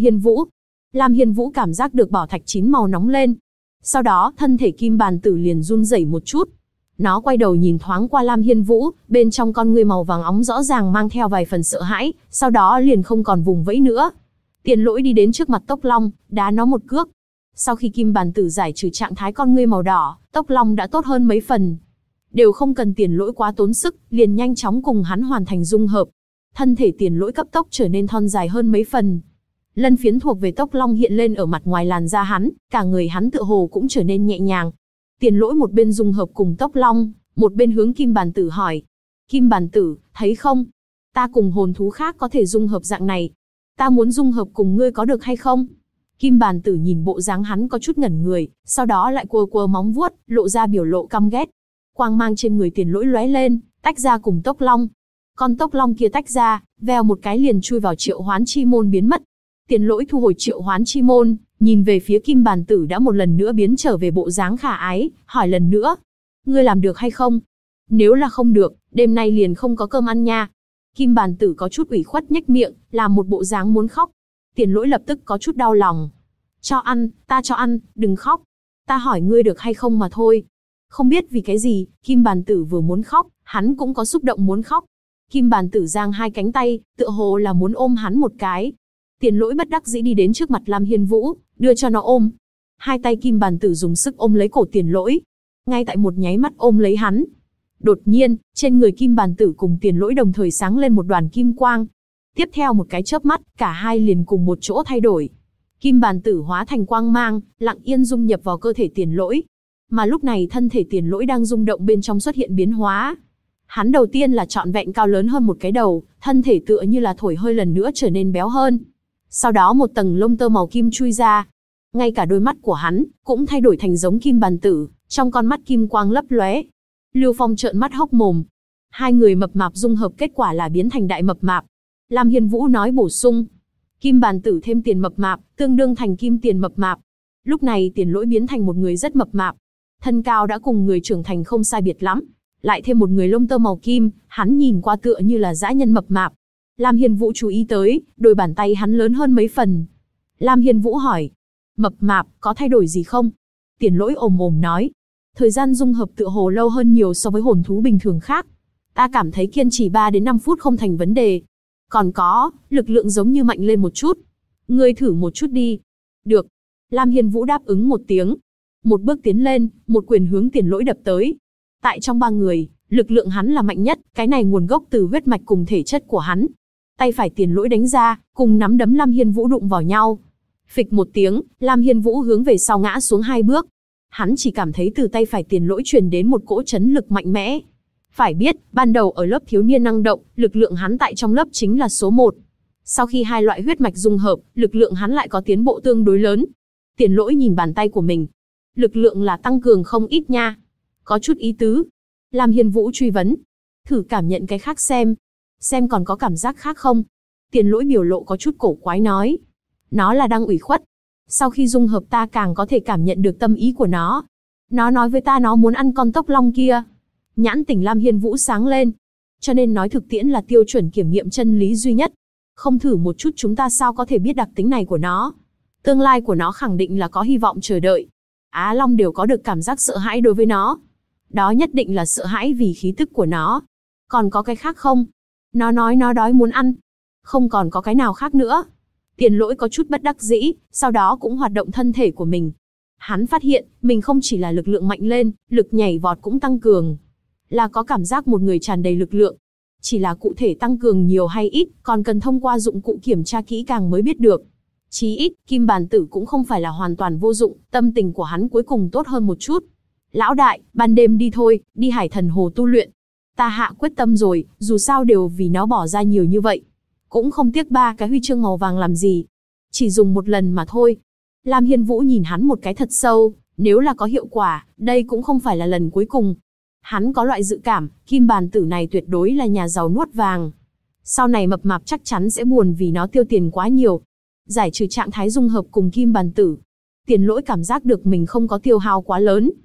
Hiên Vũ cảm giác được bảo thạch 9 màu nóng lên. Sau đó, thân thể kim bàn tử liền run rẩy một chút. Nó quay đầu nhìn thoáng qua Lam Hiên Vũ, bên trong con ngươi màu vàng óng rõ ràng mang theo vài phần sợ hãi, sau đó liền không còn vùng vẫy nữa. Tiền Lỗi đi đến trước mặt Tốc Long, đá nó một cước. Sau khi kim bàn tử giải trừ trạng thái con ngươi màu đỏ, Tốc Long đã tốt hơn mấy phần. Đều không cần Tiền Lỗi quá tốn sức, liền nhanh chóng cùng hắn hoàn thành dung hợp. Thân thể Tiền Lỗi cấp tốc trở nên thon dài hơn mấy phần. Lân phiến thuộc về Tốc Long hiện lên ở mặt ngoài làn da hắn, cả người hắn tựa hồ cũng trở nên nhẹ nhàng. Tiền Lỗi một bên dung hợp cùng Tốc Long, một bên hướng kim bàn tử hỏi. Kim bàn tử, thấy không? Ta cùng hồn thú khác có thể dung hợp dạng này. Ta muốn dung hợp cùng ngươi có được hay không? Kim bàn tử nhìn bộ dáng hắn có chút ngẩn người, sau đó lại quơ quơ móng vuốt, lộ ra biểu lộ căm ghét. Quang mang trên người Tiền Lỗi lóe lên, tách ra cùng Tốc Long. Con Tốc Long kia tách ra, vèo một cái liền chui vào triệu hoán chi môn biến mất. Tiền Lỗi thu hồi triệu hoán chi môn, nhìn về phía kim bàn tử đã một lần nữa biến trở về bộ dáng khả ái, hỏi lần nữa. Ngươi làm được hay không? Nếu là không được, đêm nay liền không có cơm ăn nha. Kim bàn tử có chút ủy khuất nhếch miệng, làm một bộ dáng muốn khóc. Tiền Lỗi lập tức có chút đau lòng. Cho ăn, ta cho ăn, đừng khóc. Ta hỏi ngươi được hay không mà thôi. Không biết vì cái gì, kim bàn tử vừa muốn khóc, hắn cũng có xúc động muốn khóc. Kim bàn tử giang hai cánh tay, tựa hồ là muốn ôm hắn một cái. Tiền Lỗi bất đắc dĩ đi đến trước mặt Lam Hiên Vũ, đưa cho nó ôm. Hai tay kim bàn tử dùng sức ôm lấy cổ Tiền Lỗi. Ngay tại một nháy mắt ôm lấy hắn. Đột nhiên, trên người kim bàn tử cùng Tiền Lỗi đồng thời sáng lên một đoàn kim quang. Tiếp theo một cái chớp mắt, cả hai liền cùng một chỗ thay đổi. Kim bàn tử hóa thành quang mang, lặng yên dung nhập vào cơ thể Tiền Lỗi. Mà lúc này thân thể Tiền Lỗi đang rung động bên trong xuất hiện biến hóa. Hắn đầu tiên là trọn vẹn cao lớn hơn một cái đầu, thân thể tựa như là thổi hơi lần nữa trở nên béo hơn. Sau đó một tầng lông tơ màu kim chui ra. Ngay cả đôi mắt của hắn cũng thay đổi thành giống kim bàn tử, trong con mắt kim quang lấp lóe. Lưu Phong trợn mắt hốc mồm. Hai người mập mạp dung hợp kết quả là biến thành đại mập mạp. Lam Hiên Vũ nói bổ sung. Kim bàn tử thêm Tiền mập mạp, tương đương thành kim Tiền mập mạp. Lúc này Tiền Lỗi biến thành một người rất mập mạp. Thân cao đã cùng người trưởng thành không sai biệt lắm. Lại thêm một người lông tơ màu kim, hắn nhìn qua tựa như là dã nhân mập mạp. Lam Hiên Vũ chú ý tới, đôi bàn tay hắn lớn hơn mấy phần. Lam Hiên Vũ hỏi. Mập mạp, có thay đổi gì không? Tiền Lỗi ồm ồm nói. Thời gian dung hợp tựa hồ lâu hơn nhiều so với hồn thú bình thường khác. Ta cảm thấy kiên trì 3 đến 5 phút không thành vấn đề. Còn có, lực lượng giống như mạnh lên một chút. Ngươi thử một chút đi. Được. Lam Hiên Vũ đáp ứng một tiếng. Một bước tiến lên, một quyền hướng Tiền Lỗi đập tới. Tại trong 3 người, lực lượng hắn là mạnh nhất, cái này nguồn gốc từ huyết mạch cùng thể chất của hắn. Tay phải Tiền Lỗi đánh ra, cùng nắm đấm Lam Hiên Vũ đụng vào nhau. Phịch một tiếng, Lam Hiên Vũ hướng về sau ngã xuống 2 bước. Hắn chỉ cảm thấy từ tay phải Tiền Lỗi truyền đến một cỗ chấn lực mạnh mẽ. Phải biết, ban đầu ở lớp thiếu niên năng động, lực lượng hắn tại trong lớp chính là số 1. Sau khi hai loại huyết mạch dung hợp, lực lượng hắn lại có tiến bộ tương đối lớn. Tiền Lỗi nhìn bàn tay của mình. Lực lượng là tăng cường không ít nha. Có chút ý tứ. Lam Hiên Vũ truy vấn. Thử cảm nhận cái khác xem còn có cảm giác khác không? Tiền Lỗi biểu lộ có chút cổ quái nói. Nó là đang ủy khuất. Sau khi dung hợp ta càng có thể cảm nhận được tâm ý của nó. Nó nói với ta nó muốn ăn con Tốc Long kia. Nhãn tỉnh Lam Hiên Vũ sáng lên. Cho nên nói thực tiễn là tiêu chuẩn kiểm nghiệm chân lý duy nhất. Không thử một chút chúng ta sao có thể biết đặc tính này của nó. Tương lai của nó khẳng định là có hy vọng chờ đợi. Á Long đều có được cảm giác sợ hãi đối với nó. Đó nhất định là sợ hãi vì khí tức của nó. Còn có cái khác không? Nó nói nó đói muốn ăn. Không còn có cái nào khác nữa. Tiền Lỗi có chút bất đắc dĩ, sau đó cũng hoạt động thân thể của mình. Hắn phát hiện, mình không chỉ là lực lượng mạnh lên, lực nhảy vọt cũng tăng cường. Là có cảm giác một người tràn đầy lực lượng. Chỉ là cụ thể tăng cường nhiều hay ít, còn cần thông qua dụng cụ kiểm tra kỹ càng mới biết được. Chí ít, kim bàn tử cũng không phải là hoàn toàn vô dụng, tâm tình của hắn cuối cùng tốt hơn một chút. Lão đại, ban đêm đi thôi, đi Hải Thần Hồ tu luyện. Ta hạ quyết tâm rồi, dù sao đều vì nó bỏ ra nhiều như vậy. Cũng không tiếc 3 cái huy chương màu vàng làm gì. Chỉ dùng một lần mà thôi. Lam Hiên Vũ nhìn hắn một cái thật sâu, nếu là có hiệu quả, đây cũng không phải là lần cuối cùng. Hắn có loại dự cảm, kim bàn tử này tuyệt đối là nhà giàu nuốt vàng. Sau này mập mạp chắc chắn sẽ buồn vì nó tiêu tiền quá nhiều. Giải trừ trạng thái dung hợp cùng kim bàn tử. Tiền Lỗi cảm giác được mình không có tiêu hao quá lớn.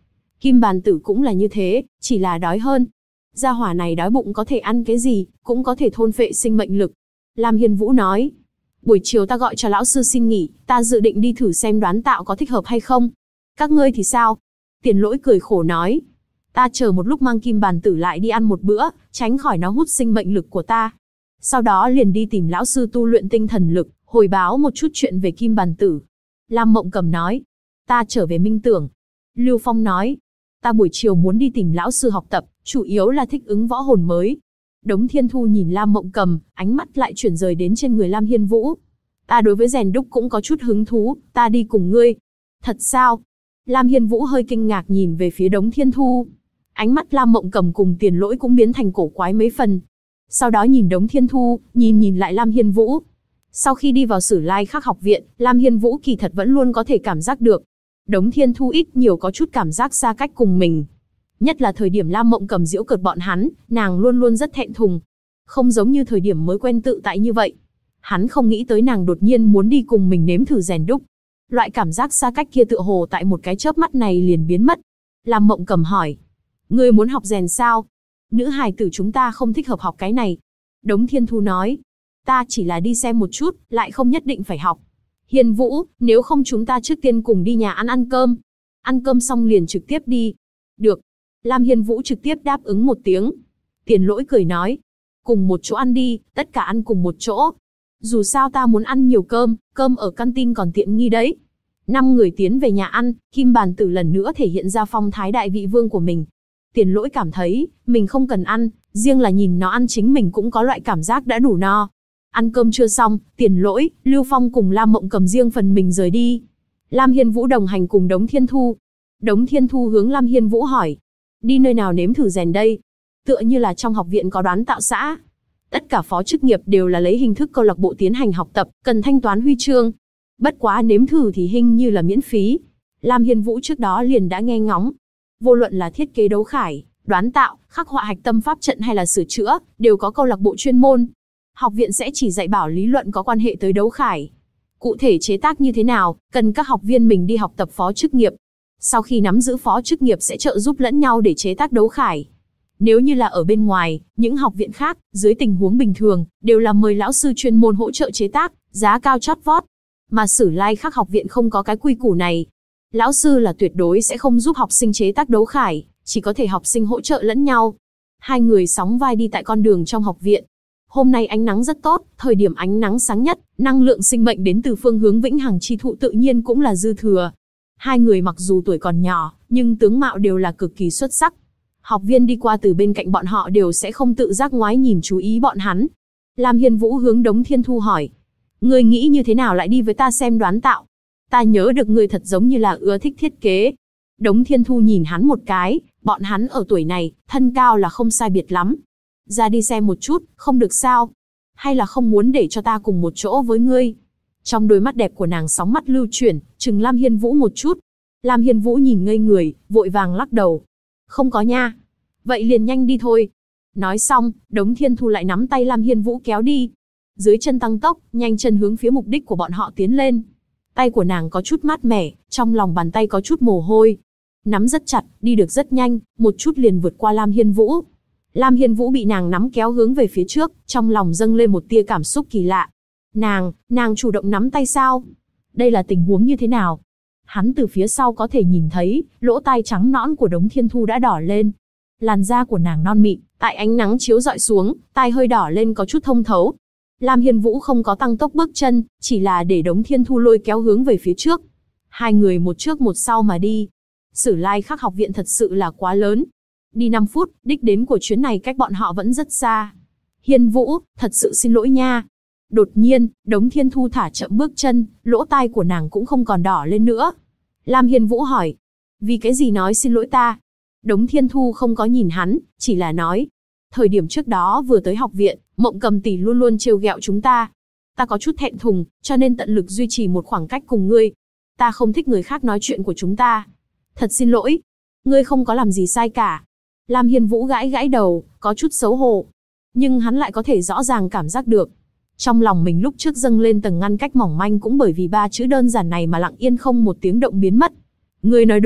Kim Bàn Tử cũng là như thế, chỉ là đói hơn. Gia hỏa này đói bụng có thể ăn cái gì, cũng có thể thôn phệ sinh mệnh lực. Lam Hiên Vũ nói, buổi chiều ta gọi cho lão sư xin nghỉ, ta dự định đi thử xem đoán tạo có thích hợp hay không. Các ngươi thì sao? Tiền Lỗi cười khổ nói, ta chờ một lúc mang Kim Bàn Tử lại đi ăn một bữa, tránh khỏi nó hút sinh mệnh lực của ta. Sau đó liền đi tìm lão sư tu luyện tinh thần lực, hồi báo một chút chuyện về Kim Bàn Tử. Lam Mộng Cầm nói, ta trở về minh tưởng. Lưu Phong nói, ta buổi chiều muốn đi tìm lão sư học tập, chủ yếu là thích ứng võ hồn mới. Đống Thiên Thu nhìn Lam Mộng Cầm, ánh mắt lại chuyển rời đến trên người Lam Hiên Vũ. Ta đối với rèn đúc cũng có chút hứng thú, ta đi cùng ngươi. Thật sao? Lam Hiên Vũ hơi kinh ngạc nhìn về phía Đống Thiên Thu. Ánh mắt Lam Mộng Cầm cùng Tiền Lỗi cũng biến thành cổ quái mấy phần. Sau đó nhìn Đống Thiên Thu, nhìn lại Lam Hiên Vũ. Sau khi đi vào Sử Lai Khắc học viện, Lam Hiên Vũ kỳ thật vẫn luôn có thể cảm giác được. Đống Thiên Thu ít nhiều có chút cảm giác xa cách cùng mình. Nhất là thời điểm Lam Mộng Cầm giễu cợt bọn hắn, nàng luôn luôn rất thẹn thùng. Không giống như thời điểm mới quen tự tại như vậy. Hắn không nghĩ tới nàng đột nhiên muốn đi cùng mình nếm thử rèn đúc. Loại cảm giác xa cách kia tựa hồ tại một cái chớp mắt này liền biến mất. Lam Mộng Cầm hỏi, ngươi muốn học rèn sao? Nữ hài tử chúng ta không thích hợp học cái này. Đống Thiên Thu nói, ta chỉ là đi xem một chút, lại không nhất định phải học. Hiên Vũ, nếu không chúng ta trước tiên cùng đi nhà ăn cơm. Ăn cơm xong liền trực tiếp đi. Được. Lam Hiên Vũ trực tiếp đáp ứng một tiếng. Tiền Lỗi cười nói, cùng một chỗ ăn đi, tất cả ăn cùng một chỗ. Dù sao ta muốn ăn nhiều cơm, cơm ở canteen còn tiện nghi đấy. 5 người tiến về nhà ăn, Kim Bàn Tử lần nữa thể hiện ra phong thái đại vị vương của mình. Tiền Lỗi cảm thấy, mình không cần ăn, riêng là nhìn nó ăn chính mình cũng có loại cảm giác đã đủ no. Ăn cơm chưa xong, Tiền Lỗi, Lưu Phong cùng Lam Mộng Cầm riêng phần mình rời đi. Lam Hiên Vũ đồng hành cùng Đống Thiên Thu. Đống Thiên Thu hướng Lam Hiên Vũ hỏi, đi nơi nào nếm thử rèn đây? Tựa như là trong học viện có đoán tạo xã. Tất cả phó chức nghiệp đều là lấy hình thức câu lạc bộ tiến hành học tập, cần thanh toán huy chương. Bất quá nếm thử thì hình như là miễn phí. Lam Hiên Vũ trước đó liền đã nghe ngóng. Vô luận là thiết kế đấu khải, đoán tạo, khắc họa hạch tâm pháp trận hay là sửa chữa, đều có câu lạc bộ chuyên môn. Học viện sẽ chỉ dạy bảo lý luận có quan hệ tới đấu khải. Cụ thể chế tác như thế nào, cần các học viên mình đi học tập phó chức nghiệp. Sau khi nắm giữ phó chức nghiệp sẽ trợ giúp lẫn nhau để chế tác đấu khải. Nếu như là ở bên ngoài, những học viện khác, dưới tình huống bình thường, đều là mời lão sư chuyên môn hỗ trợ chế tác, giá cao chót vót. Mà Sử Lai Khắc học viện không có cái quy củ này. Lão sư là tuyệt đối sẽ không giúp học sinh chế tác đấu khải, chỉ có thể học sinh hỗ trợ lẫn nhau. Hai người sóng vai đi tại con đường trong học viện. Hôm nay ánh nắng rất tốt, thời điểm ánh nắng sáng nhất, năng lượng sinh mệnh đến từ phương hướng vĩnh hằng chi thụ tự nhiên cũng là dư thừa. Hai người mặc dù tuổi còn nhỏ, nhưng tướng mạo đều là cực kỳ xuất sắc. Học viên đi qua từ bên cạnh bọn họ đều sẽ không tự giác ngoái nhìn chú ý bọn hắn. Lam Hiên Vũ hướng Đống Thiên Thu hỏi, ngươi nghĩ như thế nào lại đi với ta xem đoán tạo? Ta nhớ được ngươi thật giống như là ưa thích thiết kế. Đống Thiên Thu nhìn hắn một cái, bọn hắn ở tuổi này, thân cao là không sai biệt lắm. Ra đi xem một chút, không được sao? Hay là không muốn để cho ta cùng một chỗ với ngươi? Trong đôi mắt đẹp của nàng sóng mắt lưu chuyển, trừng Lam Hiên Vũ một chút. Lam Hiên Vũ nhìn ngây người, vội vàng lắc đầu. Không có nha. Vậy liền nhanh đi thôi. Nói xong, Đống Thiên Thu lại nắm tay Lam Hiên Vũ kéo đi. Dưới chân tăng tốc, nhanh chân hướng phía mục đích của bọn họ tiến lên. Tay của nàng có chút mát mẻ, trong lòng bàn tay có chút mồ hôi. Nắm rất chặt, đi được rất nhanh, một chút liền vượt qua Lam Hiên Vũ. Lam Hiên Vũ bị nàng nắm kéo hướng về phía trước, trong lòng dâng lên một tia cảm xúc kỳ lạ. Nàng chủ động nắm tay sao? Đây là tình huống như thế nào? Hắn từ phía sau có thể nhìn thấy, lỗ tai trắng nõn của Đống Thiên Thu đã đỏ lên. Làn da của nàng non mịn, tại ánh nắng chiếu rọi xuống, tai hơi đỏ lên có chút thông thấu. Lam Hiên Vũ không có tăng tốc bước chân, chỉ là để Đống Thiên Thu lôi kéo hướng về phía trước. Hai người một trước một sau mà đi. Sử Lai Khắc học viện thật sự là quá lớn. Đi 5 phút, đích đến của chuyến này cách bọn họ vẫn rất xa. Hiên Vũ, thật sự xin lỗi nha. Đột nhiên, Đống Thiên Thu thả chậm bước chân, lỗ tai của nàng cũng không còn đỏ lên nữa. Lam Hiên Vũ hỏi, vì cái gì nói xin lỗi ta? Đống Thiên Thu không có nhìn hắn, chỉ là nói, thời điểm trước đó vừa tới học viện, Mộng Cầm tỷ luôn luôn trêu ghẹo chúng ta. Ta có chút thẹn thùng, cho nên tận lực duy trì một khoảng cách cùng ngươi. Ta không thích người khác nói chuyện của chúng ta. Thật xin lỗi. Ngươi không có làm gì sai cả. Lam Hiên Vũ gãi gãi đầu, có chút xấu hổ. Nhưng hắn lại có thể rõ ràng cảm giác được. Trong lòng mình lúc trước dâng lên tầng ngăn cách mỏng manh cũng bởi vì 3 chữ đơn giản này mà lặng yên không một tiếng động biến mất. Ngươi nói đúng,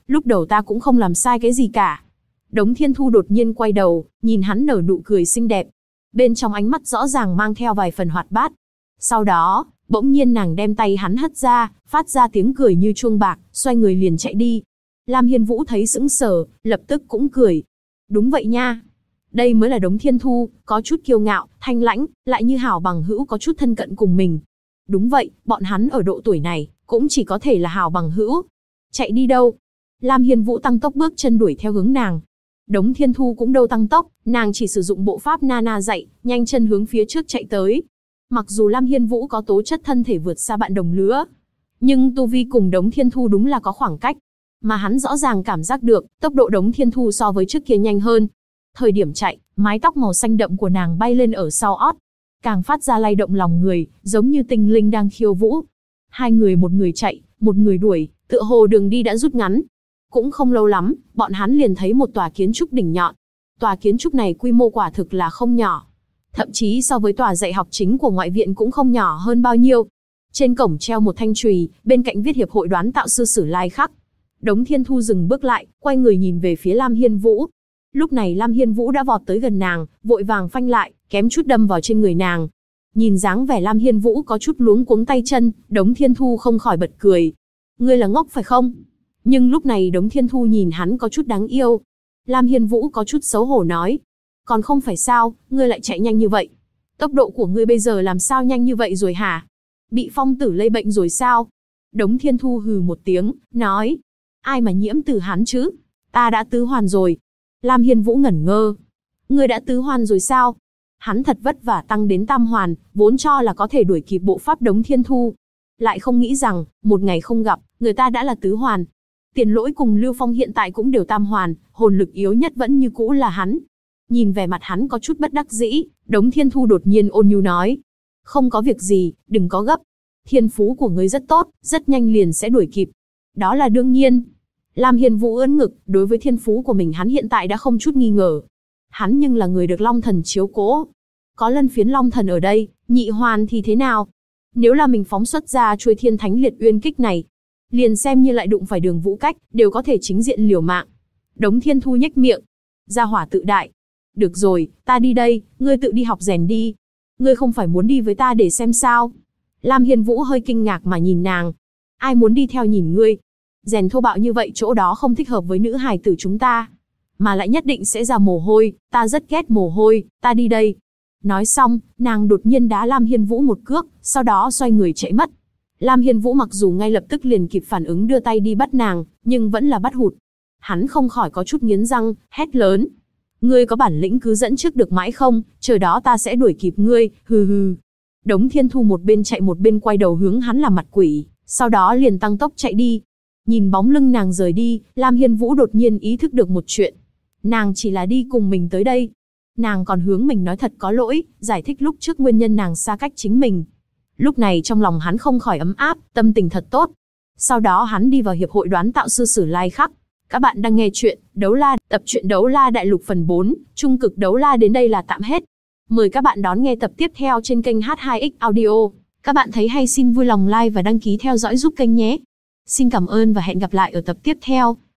Lúc đầu ta cũng không làm sai cái gì cả. Đống Thiên Thu đột nhiên quay đầu, nhìn hắn nở nụ cười xinh đẹp. Bên trong ánh mắt rõ ràng mang theo vài phần hoạt bát. Sau đó, bỗng nhiên nàng đem tay hắn hất ra, phát ra tiếng cười như chuông bạc, xoay người liền chạy đi. Lam Hiên Vũ thấy sững sờ, lập tức cũng cười. Đúng vậy nha. Đây mới là Đống Thiên Thu, có chút kiêu ngạo, thanh lãnh, lại như hảo bằng hữu có chút thân cận cùng mình. Đúng vậy, bọn hắn ở độ tuổi này, cũng chỉ có thể là hảo bằng hữu. Chạy đi đâu? Lam Hiên Vũ tăng tốc bước chân đuổi theo hướng nàng. Đống Thiên Thu cũng đâu tăng tốc, nàng chỉ sử dụng bộ pháp Nana dạy, nhanh chân hướng phía trước chạy tới. Mặc dù Lam Hiên Vũ có tố chất thân thể vượt xa bạn đồng lứa, nhưng tu vi cùng Đống Thiên Thu đúng là có khoảng cách. Mà hắn rõ ràng cảm giác được, tốc độ Đống Thiên Thu so với trước kia nhanh hơn. Thời điểm chạy, mái tóc màu xanh đậm của nàng bay lên ở sau ót, càng phát ra lay động lòng người, giống như tinh linh đang khiêu vũ. Hai người, một người chạy, một người đuổi, tựa hồ đường đi đã rút ngắn. Cũng không lâu lắm, bọn hắn liền thấy một tòa kiến trúc đỉnh nhọn. Tòa kiến trúc này quy mô quả thực là không nhỏ. Thậm chí so với tòa dạy học chính của ngoại viện cũng không nhỏ hơn bao nhiêu. Trên cổng treo một thanh chùy, bên cạnh viết Hiệp hội Đoán Tạo Sư Sử Lai Khắc. Đống Thiên Thu dừng bước lại, quay người nhìn về phía Lam Hiên Vũ. Lúc này Lam Hiên Vũ đã vọt tới gần nàng, vội vàng phanh lại, kém chút đâm vào trên người nàng. Nhìn dáng vẻ Lam Hiên Vũ có chút luống cuống tay chân, Đống Thiên Thu không khỏi bật cười. Ngươi là ngốc phải không? Nhưng lúc này Đống Thiên Thu nhìn hắn có chút đáng yêu. Lam Hiên Vũ có chút xấu hổ nói. Còn không phải sao, ngươi lại chạy nhanh như vậy. Tốc độ của ngươi bây giờ làm sao nhanh như vậy rồi hả? Bị phong tử lây bệnh rồi sao? Đống Thiên Thu hừ một tiếng, nói. Ai mà nhiễm từ hắn chứ? Ta đã tứ hoàn rồi. Lam Hiên Vũ ngẩn ngơ. Ngươi đã tứ hoàn rồi sao? Hắn thật vất vả tăng đến tam hoàn, vốn cho là có thể đuổi kịp bộ pháp Đống Thiên Thu. Lại không nghĩ rằng, một ngày không gặp, người ta đã là tứ hoàn. Tiền Lỗi cùng Lưu Phong hiện tại cũng đều tam hoàn, hồn lực yếu nhất vẫn như cũ là hắn. Nhìn vẻ mặt hắn có chút bất đắc dĩ, Đống Thiên Thu đột nhiên ôn nhu nói. Không có việc gì, đừng có gấp. Thiên phú của ngươi rất tốt, rất nhanh liền sẽ đuổi kịp. Đó là đương nhiên. Lam Hiên Vũ ưỡn ngực, đối với thiên phú của mình hắn hiện tại đã không chút nghi ngờ. Hắn nhưng là người được Long Thần chiếu cố. Có Lân Phiến Long Thần ở đây, nhị hoàn thì thế nào? Nếu là mình phóng xuất ra chuôi Thiên Thánh Liệt Uyên kích này, liền xem như lại đụng phải Đường Vũ Cách, đều có thể chính diện liều mạng. Đống Thiên Thu nhếch miệng. Gia hỏa tự đại. Được rồi, ta đi đây, ngươi tự đi học rèn đi. Ngươi không phải muốn đi với ta để xem sao? Lam Hiên Vũ hơi kinh ngạc mà nhìn nàng. Ai muốn đi theo nhìn ngươi? Rèn thô bạo như vậy chỗ đó không thích hợp với nữ hài tử chúng ta. Mà lại nhất định sẽ ra mồ hôi, ta rất ghét mồ hôi, ta đi đây. Nói xong, nàng đột nhiên đá Lam Hiên Vũ một cước, sau đó xoay người chạy mất. Lam Hiên Vũ mặc dù ngay lập tức liền kịp phản ứng đưa tay đi bắt nàng, nhưng vẫn là bắt hụt. Hắn không khỏi có chút nghiến răng, hét lớn. Ngươi có bản lĩnh cứ dẫn trước được mãi không, chờ đó ta sẽ đuổi kịp ngươi, hừ hừ. Đống Thiên Thu một bên chạy một bên quay đầu hướng hắn làm mặt quỷ, sau đó liền tăng tốc chạy đi. Nhìn bóng lưng nàng rời đi, Lam Hiên Vũ đột nhiên ý thức được một chuyện. Nàng chỉ là đi cùng mình tới đây. Nàng còn hướng mình nói thật có lỗi, giải thích lúc trước nguyên nhân nàng xa cách chính mình. Lúc này trong lòng hắn không khỏi ấm áp, tâm tình thật tốt. Sau đó hắn đi vào Hiệp hội Đoán Tạo Sư Sử Lai Khắc. Các bạn đang nghe chuyện Đấu La, tập truyện Đấu La Đại Lục phần 4, trung cực Đấu La đến đây là tạm hết. Mời các bạn đón nghe tập tiếp theo trên kênh H2X Audio. Các bạn thấy hay xin vui lòng like và đăng ký theo dõi giúp kênh nhé. Xin cảm ơn và hẹn gặp lại ở tập tiếp theo.